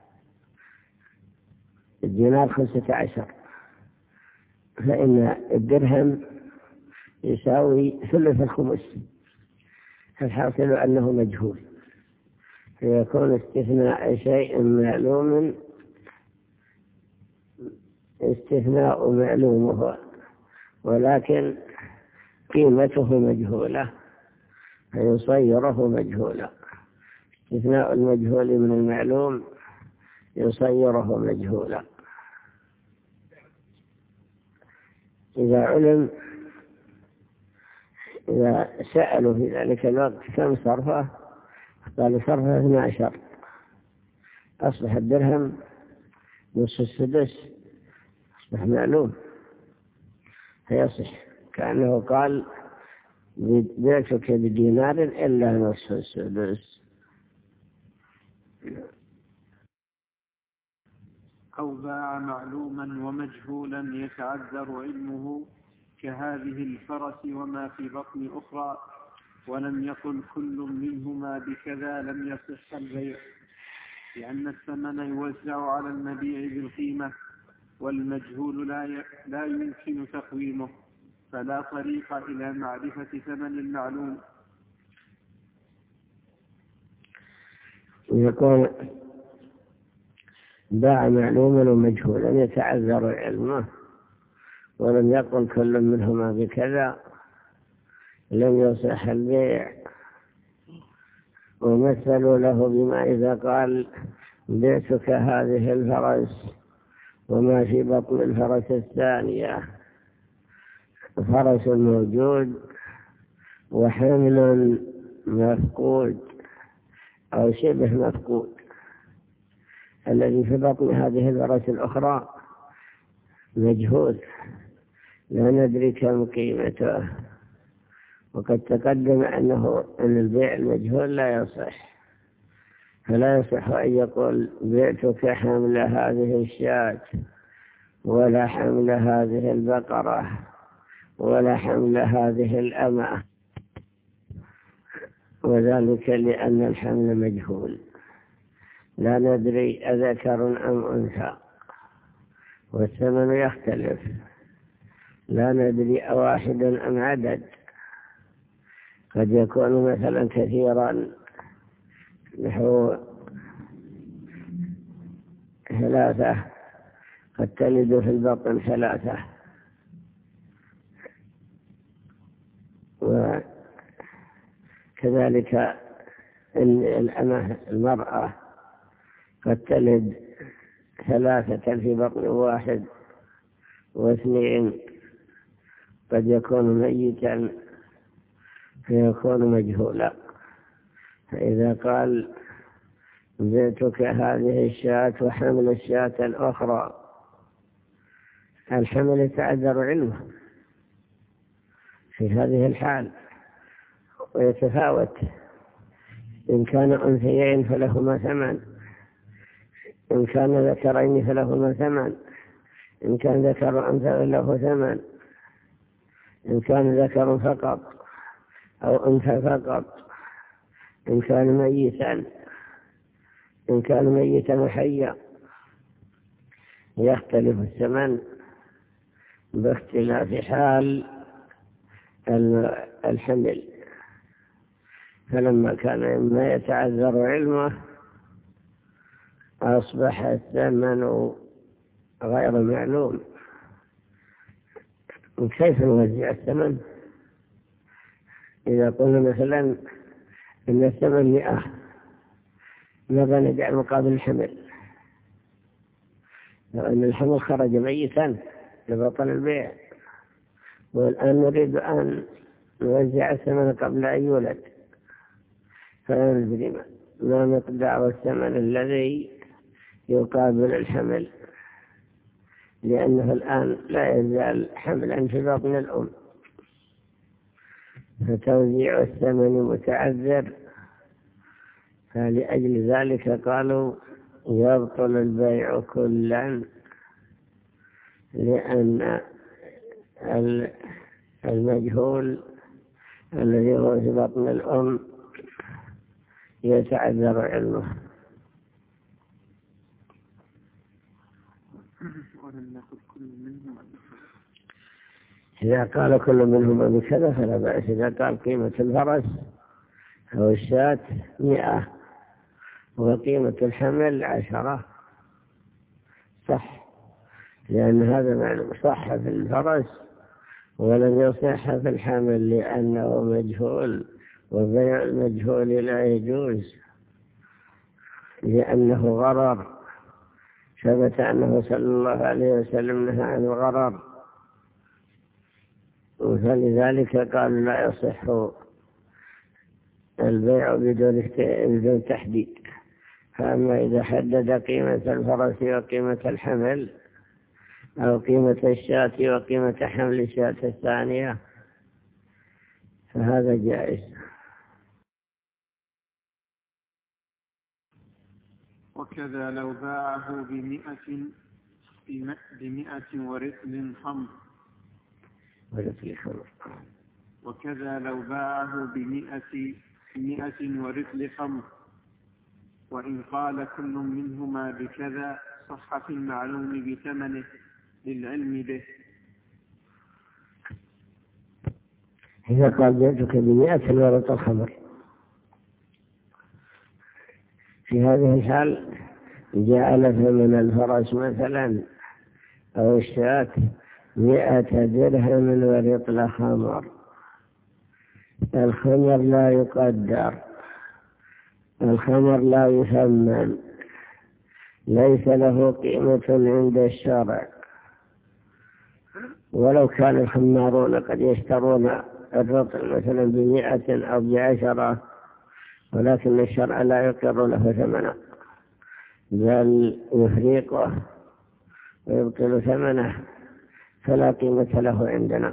الدينار 15، فإن الدرهم يساوي ثلث الخمس، فالحاصل أنه مجهول، فيكون استثناء شيء معلوم استثناء معلومه، ولكن قيمته مجهولة فيصيره مجهولا. استثناء المجهول من المعلوم يصيره مجهولا. إذا سألوا في ذلك الوقت كم صرفه، قال صرفه 12، أصبح الدرهم نصف السدس، أصبح معلوم فيصح، كأنه قال بعتك بدينار إلا نصف السدس. أو باع معلوما ومجهولا يتعذر علمه، كهذه الفرس وما في بطن أخرى، ولم يقل كل منهما بكذا، لم يصح البيع، لأن الثمن يوزع على المبيع بالقيمة، والمجهول لا يمكن تقويمه، فلا طريق إلى معرفة ثمن المعلوم. يقول باع معلوما ومجهولا يتعذر علمه، ولم يقل كل منهما بكذا، لم يصح البيع. ومثلوا له بما إذا قال بعتك هذه الفرس وما في بطن الفرس الثانية، فرس موجود وحمل مفقود أو شبه مفقود، الذي في بطن هذه الفرس الأخرى مجهول، لا ندري كم قيمته. وقد تقدم أن البيع المجهول لا يصح، فلا يصح أن يقول بعتك حمل هذه الشاة ولا حمل هذه البقرة ولا حمل هذه الأمة، وذلك لأن الحمل مجهول، لا ندري أذكر أم أنثى، والثمن يختلف، لا ندري أواحد أم عدد، قد يكون مثلا كثيرا نحو 3، قد تلد في البطن 3، وكذلك المرأة قد تلد 3 في بطن 1 و2، قد يكون ميتا فيكون مجهولا. فإذا قال بعتك هذه الشاة وحمل الشاة الأخرى، الحمل يتعذر علمه، في هذه الحال. ويتفاوت، إن كان أنثيين فلهما ثمن، إن كان ذكرين فلهما ثمن، إن كان ذكر أنثى له ثمن، إن كان ذكر فقط أو أنثى فقط، إن كان ميتا، إن كان ميتا حيا. يختلف الثمن باختلاف حال الحمل. فلما كان مما يتعذر علمه أصبح الثمن غير معلوم. كيف نوزع الثمن؟ إذا قلنا مثلا إن الثمن 100، ماذا نجعل مقابل الحمل؟ لو أن الحمل خرج ميتا لبطل البيع، والآن نريد أن نوزع الثمن قبل أن يولد، فلا ندري ما مقدار الثمن الذي يقابل الحمل، لأنه الآن لا يزال حملا في بطن الأم، فتوزيع الثمن متعذر. فلأجل ذلك قالوا يبطل البيع كلا، لأن المجهول الذي هو في بطن الأم يتعذر علمه. إذا قال كل منهما بكذا فلا بأس. إذا قال قيمة الفرس أو الشاة 100 وقيمة الحمل 10 صح، لأن هذا معلوم صح في الفرس ولم يصح في الحمل لأنه مجهول، وبيع المجهول لا يجوز لأنه غرر. ثبت أنه صلى الله عليه وسلم نهى عن الغرر، فلذلك قال لا يصح البيع بدون تحديد. فأما إذا حدد قيمة الفرس وقيمة الحمل أو قيمة الشاة وقيمة حمل الشاة الثانية فهذا جائز. وكذا لو باعه ب100 ورطل خمر. وكذا لو باعه ب100 ورطل خمر، وإن قال كل منهما بكذا صح في المعلوم بثمنه للعلم به. إذا قال بيتك ب100 ورطل خمر، في هذه الحال جعل ثمن الفرس مثلا أو الشاة 100 درهم ورطل خمر. الخمر لا يقدر، الخمر لا يثمن، ليس له قيمة عند الشرع. ولو كان الخمارون قد يشترون الرطل مثلا ب100 أو ب10، ولكن الشرع لا يقر له ثمنه، بل يفريقه ويبطل ثمنه، فلا قيمة له عندنا.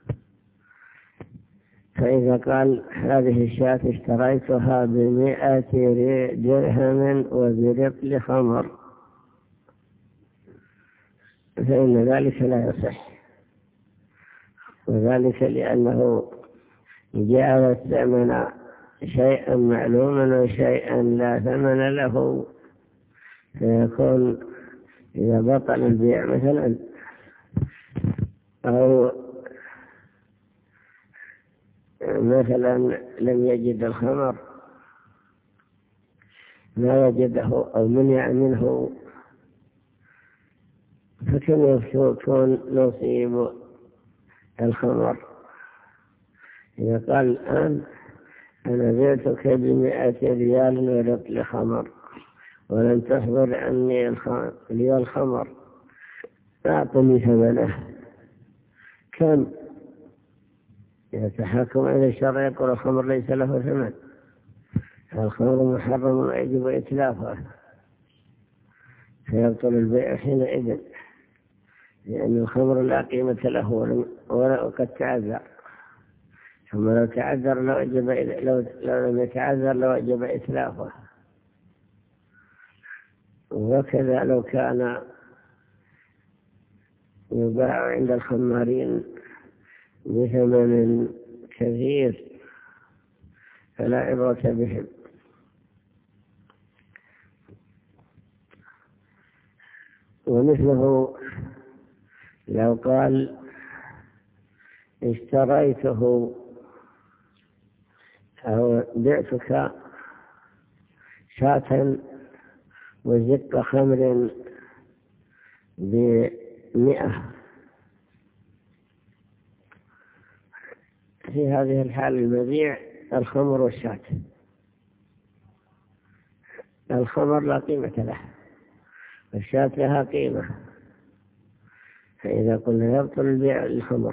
فإذا قال هذه الشاة اشتريتها ب100 درهم وبرطل خمر، فإن ذلك لا يصح، وذلك لأنه جعل الثمن شيئا معلوما وشيئا لا ثمن له، فيكون إذا بطل البيع مثلا أو مثلا لم يجد الخمر ما وجده أو منع منه، فكم يكون نصيب الخمر. إذا قال الآن أنا بعتك ب100 ريال ورطل خمر ولن تحضر عني لي الخمر، أعطني ثمنه، كم؟ يتحكم إلى الشرع يقول الخمر ليس له ثمن، الخمر محرم ويجب إتلافه، فيبطل البيع حينئذ، لأن الخمر لا قيمة له ولا قد تعذر. ثم لو تعذر لو لم يتعذر لوجب إتلافه. وكذا لو كان يباع عند الخمارين بثمن كثير فلا عبرة بهم. ومثله لو قال اشتريته أو بعتك شاة وزق خمر ب100، في هذه الحال المبيع الخمر والشاة. الخمر لا قيمة له والشاة لها قيمة، فإذا قلنا يبطل البيع للخمر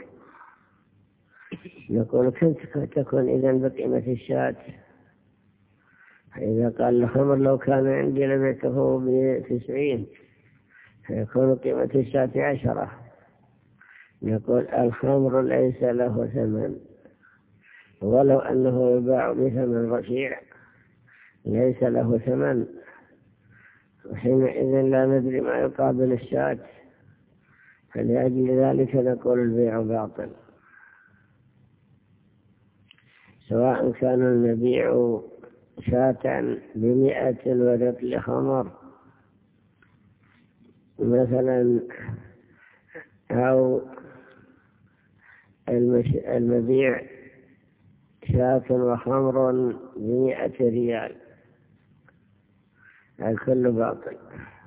نقول كنت تكون إذن بقيمة الشاة. فإذا قال الخمر لو كان عندي لبعته ب90 فيكون قيمة الشاة 10. نقول الخمر ليس له ثمن، ولو أنه يباع بثمن رفيع ليس له ثمن، وحينئذ لا ندري ما يقابل الشاة، فلأجل ذلك نقول البيع باطل، سواء كان المبيع شاة ب100 ورطل خمر مثلا، أو المبيع شاة وخمر ب100 ريال، الكل باطل.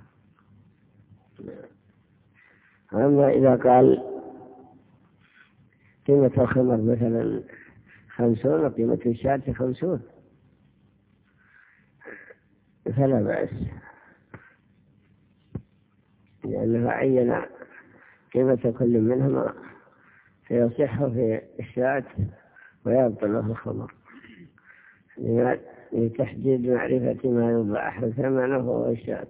أما إذا قال قيمة الخمر مثلا 50 وقيمة الشاة 50 فلا بأس، لأنه عين قيمة كل منهما فيصح في الشاة ويبطل في الخمر، لتحديد معرفة ما يباح ثمنه هو الشاة.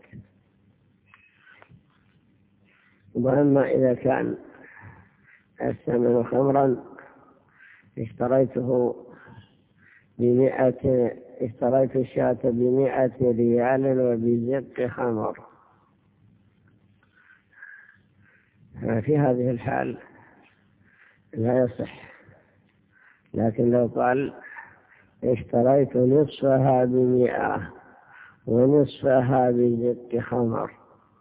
وأما إذا كان الثمن خمرا اشتريت الشاة ب100 ريال وبزق خمر، ففي هذه الحال لا يصح. لكن لو قال اشتريت نصفها ب100 ونصفها بزق خمر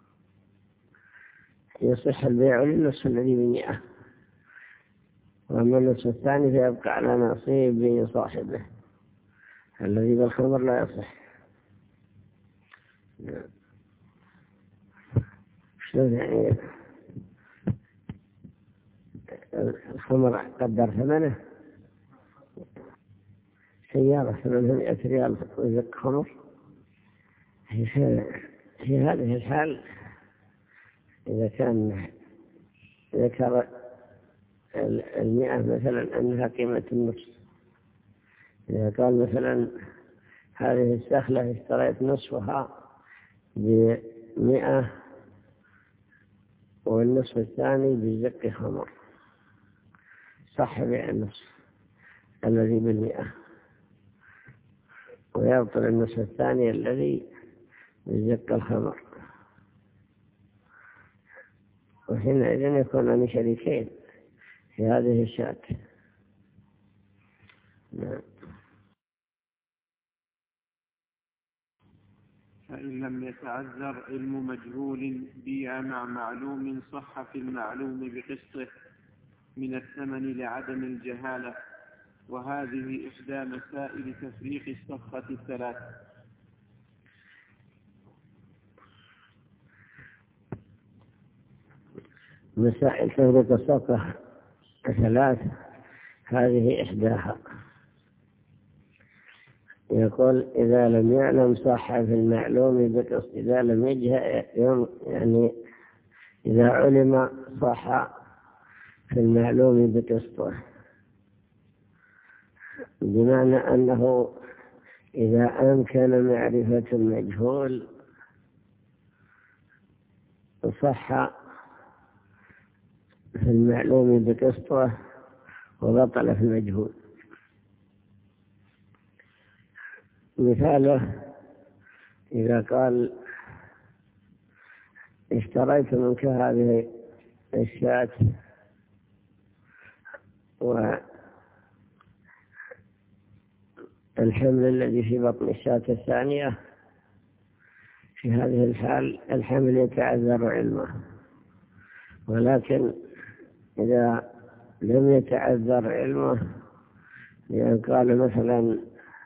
يصح البيع للنصف الذي ب100، وأما النصف الثاني فيبقى على نصيب صاحبه الذي بالخمر لا يصح. شلون يعني الخمر قدر ثمنه؟ سيارة ثمنها 100 ريال وزق خمر. في هذه الحال إذا كان ذكر 100 مثلا أنها قيمة النصف، إذا قال مثلا هذه السخلة اشتريت نصفها ب100 والنصف الثاني بزق خمر، صح بيع النصف الذي ب100 ويبطل النصف الثاني الذي بزق الخمر، وحينئذ يكونان شريكين في هذه الشاة. نعم. فإن لم يتعذر علم مجهول بيع مع معلوم صح في المعلوم بقسطه من الثمن لعدم الجهالة، وهذه إحدى مسائل تفريق الصفقة الثلاث. مسائل تفريق الصفقة الثلاث هذه إحداها. يقول إذا لم يعلم صح في المعلوم بقسط، إذا لم يعني إذا علم صح في المعلوم بقسطه، بمعنى أنه إذا أمكن معرفة المجهول صح في المعلوم بقسطه وبطل في المجهول. مثاله إذا قال اشتريت منك هذه الشاة والحمل الذي في بطن الشاة الثانية، في هذه الحال الحمل يتعذر علمه، ولكن إذا لم يتعذر علمه، لأن قال مثلا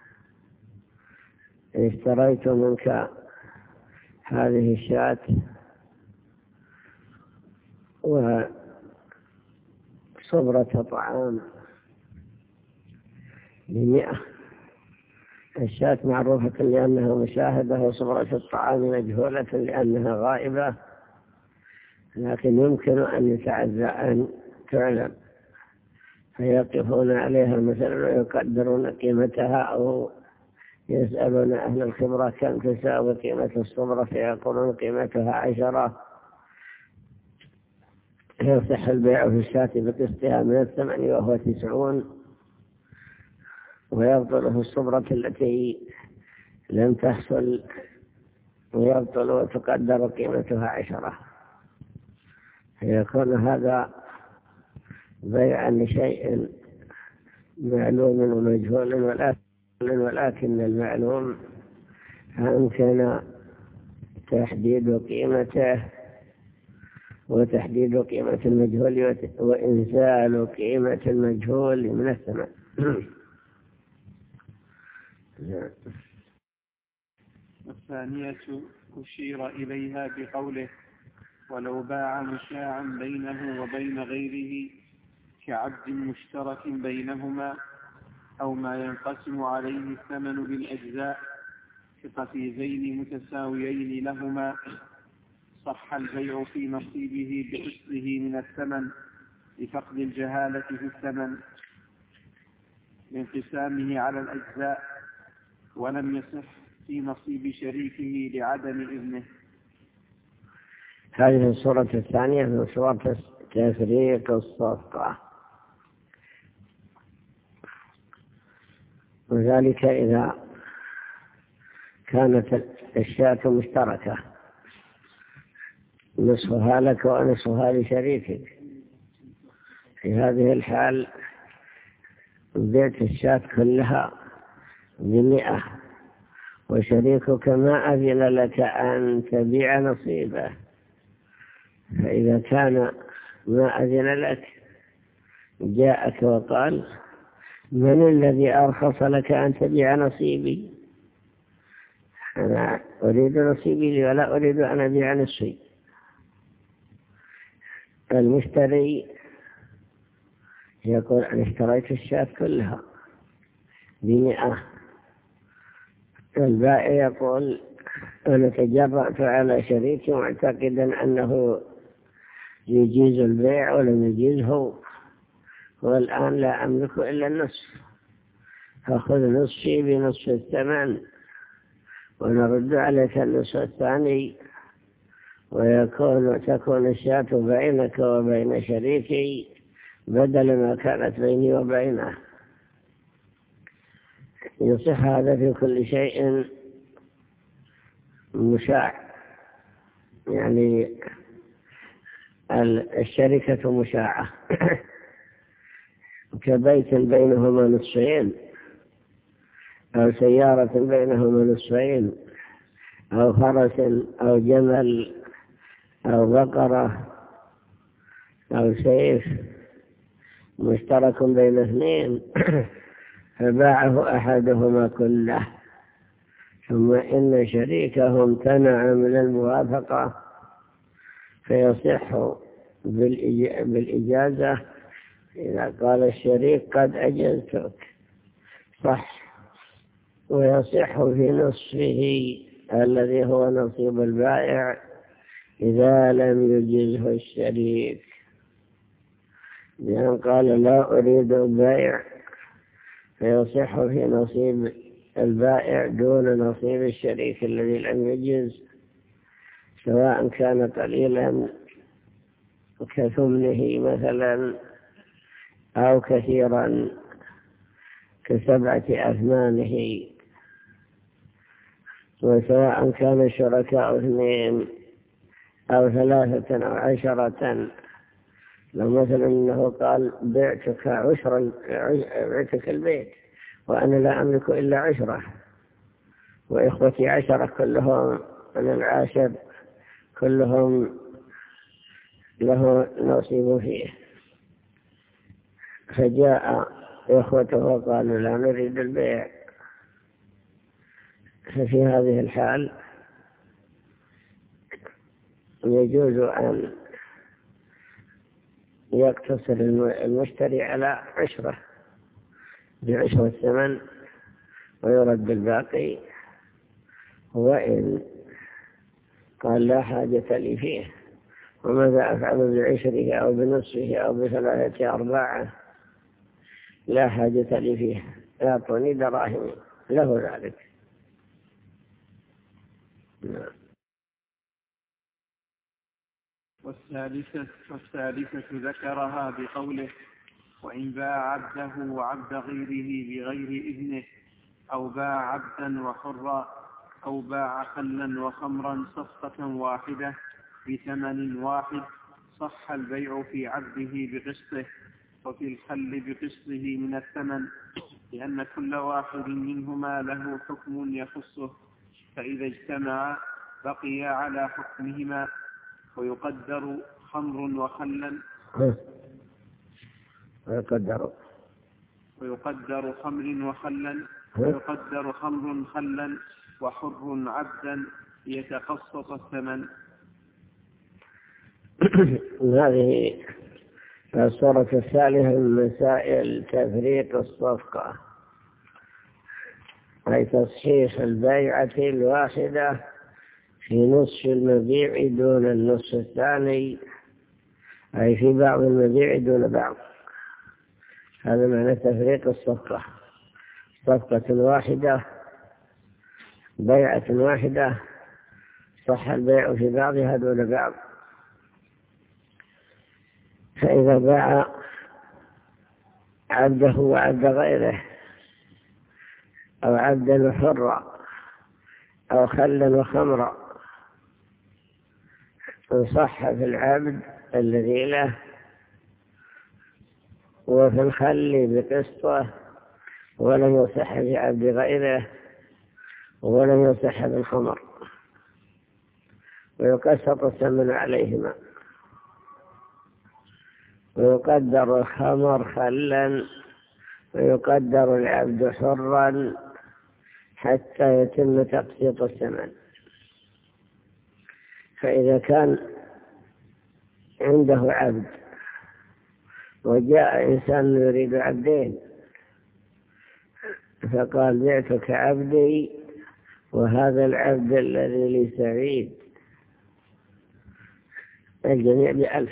اشتريت منك هذه الشاة وصبرة طعام ب100. الشاة معروفة لأنها مشاهدة، وصبرة الطعام مجهولة لأنها غائبة، لكن يمكن أن يتعذى أن تعلم، فيقفون عليها مثلا ويقدرون قيمتها، أو يسألون أهل الخبرة كم تساوي قيمة الصبرة، فيقولون قيمتها 10، يصح البيع في الشاة بقسطها من الثمن وهو 90، ويبطل في الصبرة التي لم تحصل، ويبطل وتقدر قيمتها 10. فيكون هذا بيعا لشيء معلوم ومجهول، ولكن المعلوم أمكن تحديد قيمته وتحديد قيمة المجهول وإنزال قيمة المجهول من الثمن. الثانية أشير إليها بقوله ولو باع مشاعا بينه وبين غيره كعبد مشترك بينهما، أو ما ينقسم عليه الثمن بالأجزاء كقفيزين متساويين لهما، صح البيع في نصيبه بقسطه من الثمن لفقد الجهالة في الثمن لانقسامه على الأجزاء، ولم يصح في نصيب شريكه لعدم إذنه. هذه الصورة الثانية من صورة تفريق الصفقة، وذلك إذا كانت الشاة مشتركة، نصفها لك ونصفها لشريكك. في هذه الحال بيت الشاة كلها ب100، وشريكك ما أذن لك أن تبيع نصيبه، فإذا كان ما أذن لك جاءك وقال من الذي أرخص لك أن تبيع نصيبي؟ أنا أريد نصيبي لي ولا أريد أن أبيع نصفي. المشتري يقول أنا اشتريت الشاة كلها ب100، البائع يقول أنا تجرأت على شريكي معتقدا أنه يجيز البيع ولم يجيزه، والآن لا أملك إلا النصف، فأخذ نصفي بنصف الثمن ونرد عليك النصف الثاني، تكون الشاة بينك وبين شريكي بدل ما كانت بيني وبينه. يصح هذا في كل شيء مشاع، يعني الشركة مشاعة كبيت بينهما نصفين، أو سيارة بينهما نصفين، أو فرس أو جمل أو بقرة أو سيف مشترك بين اثنين فباعه أحدهما كله، ثم إن شريكه امتنع من الموافقة، فيصح بالإجازة إذا قال الشريك قد أجزتك صح، ويصح في نصفه الذي هو نصيب البائع إذا لم يجزه الشريك، لأن قال لا أريد البائع، فيصح في نصيب البائع دون نصيب الشريك الذي لم يجز، سواء كان قليلا كثمنه مثلا أو كثيرا ك7 أثمانه وسواء كان الشركاء 2 أو 3 أو 10. لو مثلا أنه قال بعتك البيت وأنا لا أملك إلا 10 وإخوتي 10 كلهم من العاشر كلهم له نصيب فيه، فجاء إخوته وقالوا لا نريد البيع، ففي هذه الحال يجوز أن يقتصر المشتري على 10 ب10 الثمن ويرد الباقي، وإن قال لا حاجة لي فيه وماذا أفعل ب10 أو بنصفه أو ب3/4 لا حاجة لي فيه أعطوني دراهم، له ذلك. والثالثة ذكرها بقوله: وإن باع عبده وعبد غيره بغير إذنه، أو باع عبدا وحرا، أو باع خلا وخمرا صفقة واحدة بثمن واحد، صح البيع في عبده بقسطه وفي الخل بقسطه من الثمن، لأن كل واحد منهما له حكم يخصه، فإذا اجتمعا بقيا على حكمهما. ويقدر خمر وخلا ويقدر خمر خلا وحر عبدا ليتقسط الثمن. هذه الصورة الثالثة من مسائل تفريق الصفقة، أي تصحيح البيعة الواحدة في نصف المبيع دون النصف الثاني، أي في بعض المبيع دون بعض. هذا معنى تفريق الصفقة، صفقة واحدة بيعة واحدة صح البيع في بعضها دون بعض. فإذا باع عبده وعبد غيره، أو عبدا وحرا، أو خلا وخمرا، صح في العبد الذي له وفي الخل بقسطه، ولم يصح في عبد غيره، ولم يصح في الخمر، ويقسط الثمن عليهما. ويقدر الخمر خلا ويقدر العبد حرا حتى يتم تقسيط الثمن. فإذا كان عنده عبد وجاء إنسان يريد عبدين، فقال بعتك عبدي وهذا العبد الذي لي سعيد، الجميع ب1,000.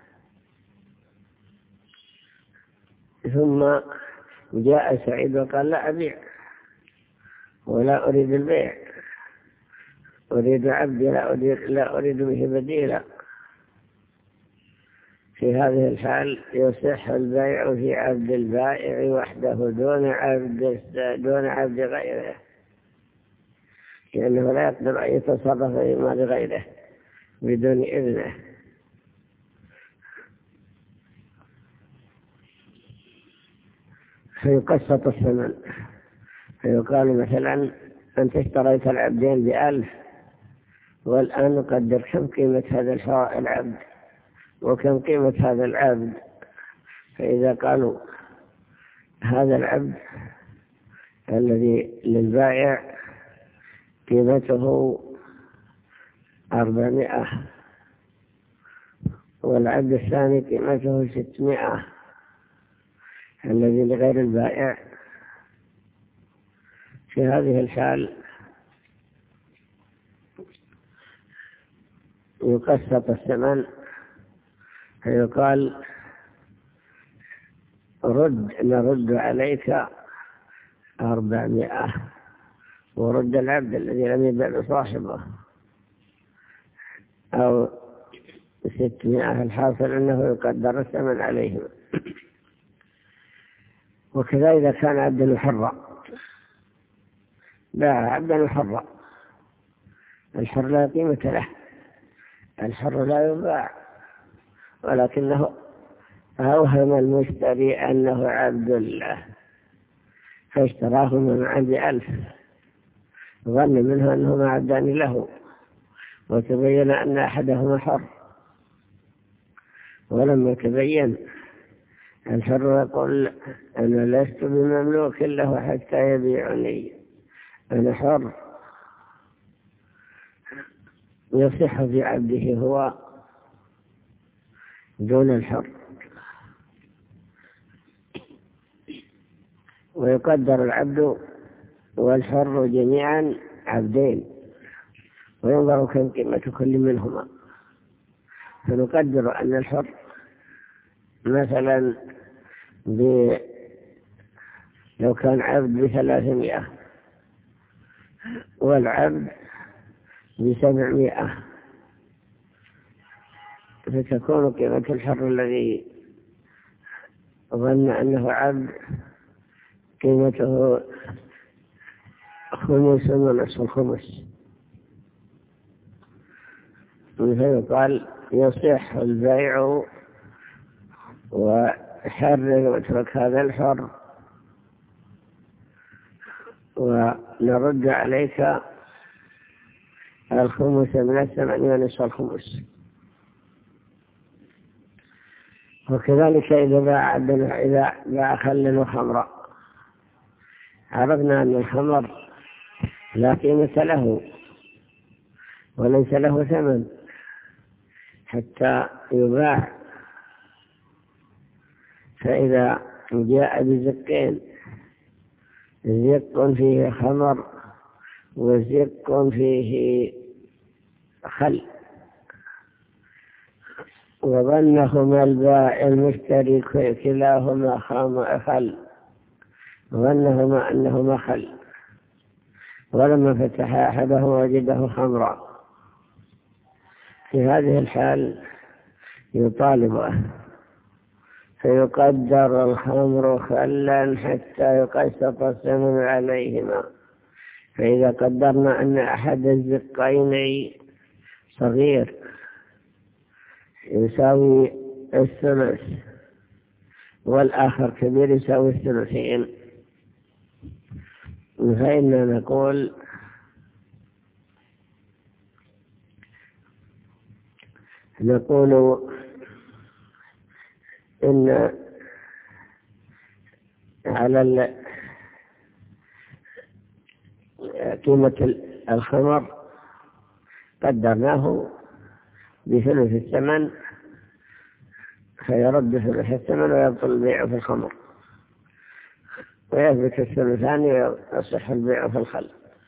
ثم جاء سعيد وقال لا أبيع ولا أريد البيع، أريد عبدي لا أريد به بديلا. في هذه الحال يصح البيع في عبد البائع وحده دون عبد غيره، لأنه لا يقدر أن يتصرف في مال غيره بدون إذنه. فيقسط الثمن، فيقال مثلا أنت اشتريت العبدين ب1,000، والآن نقدر كم قيمة هذا العبد وكم قيمة هذا العبد. فإذا قالوا هذا العبد الذي للبائع قيمته 400 والعبد الثاني قيمته 600 الذي لغير البائع، في هذه الحال يقسط الثمن، فيقال نرد عليك 400 ورد العبد الذي لم يبيع لصاحبه، أو 600. الحاصل أنه يقدر الثمن عليهم. وكذا إذا كان عبدا حرا، باع عبدا حرا الحر لا قيمة له، الحر لا يباع، ولكنه أوهم المشتري أنه عبد الله فاشتراه من عند 1000، ظن منه أنهما عبدان له، وتبين أن أحدهما حر. ولما تبين الحر يقول أنا لست بمملوك له حتى يبيعني، أنا حر، يصح في عبده هو دون الحر. ويقدر العبد والحر جميعا عبدين، وينظر كم قيمة كل منهما. فنقدر أن الحر مثلا لو كان عبد 300 والعبد 700، فتكون قيمة الحر الذي ظن أنه عبد قيمته 5 ونصف الخمس. فيقال يصح البيع وحرر واترك هذا الحر، ونرد عليك 5 من 8 ونصف الخمس. وكذلك إذا باع خلا وخمرا، عرفنا أن الخمر لا قيمة له وليس له ثمن حتى يباع، فإذا جاء بزقين، زق فيه خمر وزق فيه خل، وظنهما البائع المشتري كلاهما خل، ظنهما أنهما خل، ولما فتح أحدهما وجده خمرا. في هذه الحال يطالبه فيقدر الخمر خلا حتى يقسط الثمن عليهما. فإذا قدرنا أن أحد الزقين صغير يساوي 1/3 والآخر كبير يساوي 2/3، فإننا نقول إن على قيمة الخمر قدرناه بثلث الثمن، فيرد ثلث الثمن ويبطل البيع في الخمر، ويثبت الثلثان ويصح البيع في الخل.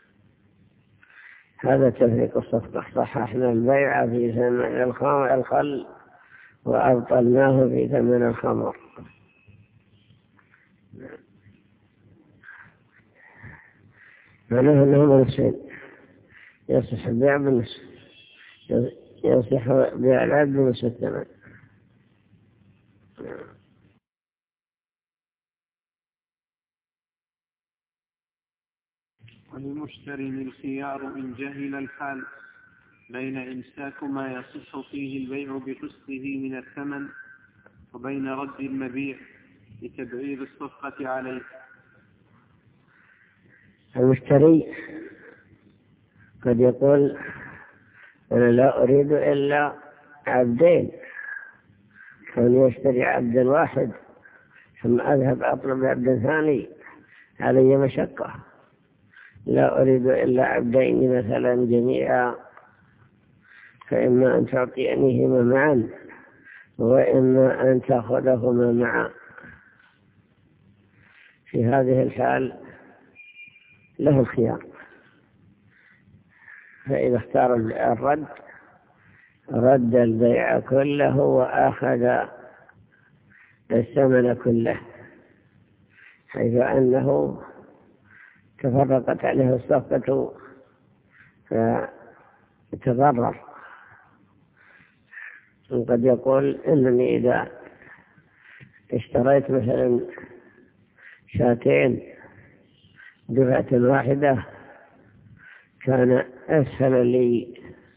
هذا تفريق الصفقة. صححنا البيع في ثمن الخل وأبطلناه في ثمن الخمر. معناه أنه نصفين، يصح البيع بالنصف، يصح بيع العبد بنصف الثمن. وللمشتري الخيار إن جهل الحال بين إمساك ما يصح فيه البيع بقسطه من الثمن وبين رد المبيع لتبعير الصفقة عليه. المشتري قد يقول أنا لا أريد إلا عبدين، كون يشتري عبدا واحد ثم أذهب أطلب عبدا ثاني علي مشقة، لا أريد إلا عبدين مثلا جميعا، فإما أن تعطينيهما معا وإما أن تأخذهما معا. في هذه الحال له الخيار، فإذا اختار الرد رد البيع كله وأخذ الثمن كله، حيث أنه تفرقت عليه الصفقة فتضرر. وقد يقول إنني إذا اشتريت مثلا 2 دفعة واحدة كان أسهل لي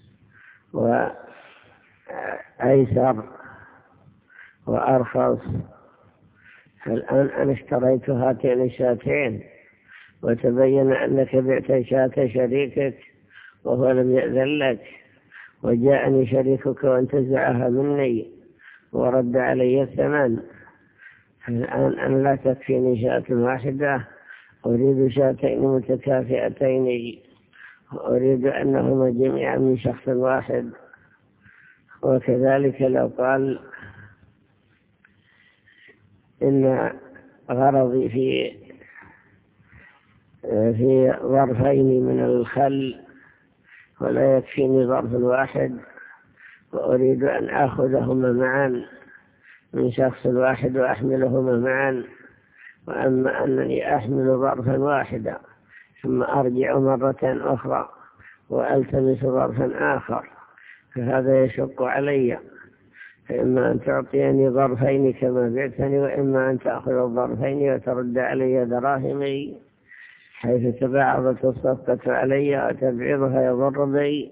وأيسر وأرخص. فالآن أنا اشتريت هاتين الشاتين وتبين أنك بعت شاة شريكك وهو لم يأذن لك، وجاءني شريكك وانتزعها مني ورد علي الثمن. الآن أنا لا تكفيني شاة واحدة، أريد شاتين متكافئتين، أريد أنهما جميعا من شخص واحد. وكذلك لو قال إن غرضي في ظرفين من الخل ولا يكفيني ظرف واحد، وأريد أن أخذهما معا من شخص واحد وأحملهما معا، وأما أنني أحمل ظرفا واحدا ثم أرجع مرة أخرى وألتمس ظرفا آخر فهذا يشق علي. فإما أن تعطيني ظرفين كما بعتني، وإما أن تأخذ الظرفين وترد علي دراهمي، حيث تباعدت الصفقة علي وتبعيضها يضر بي.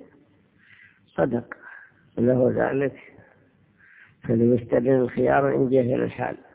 صدق له ذلك، فليستدن الخيار إن جهل الحال.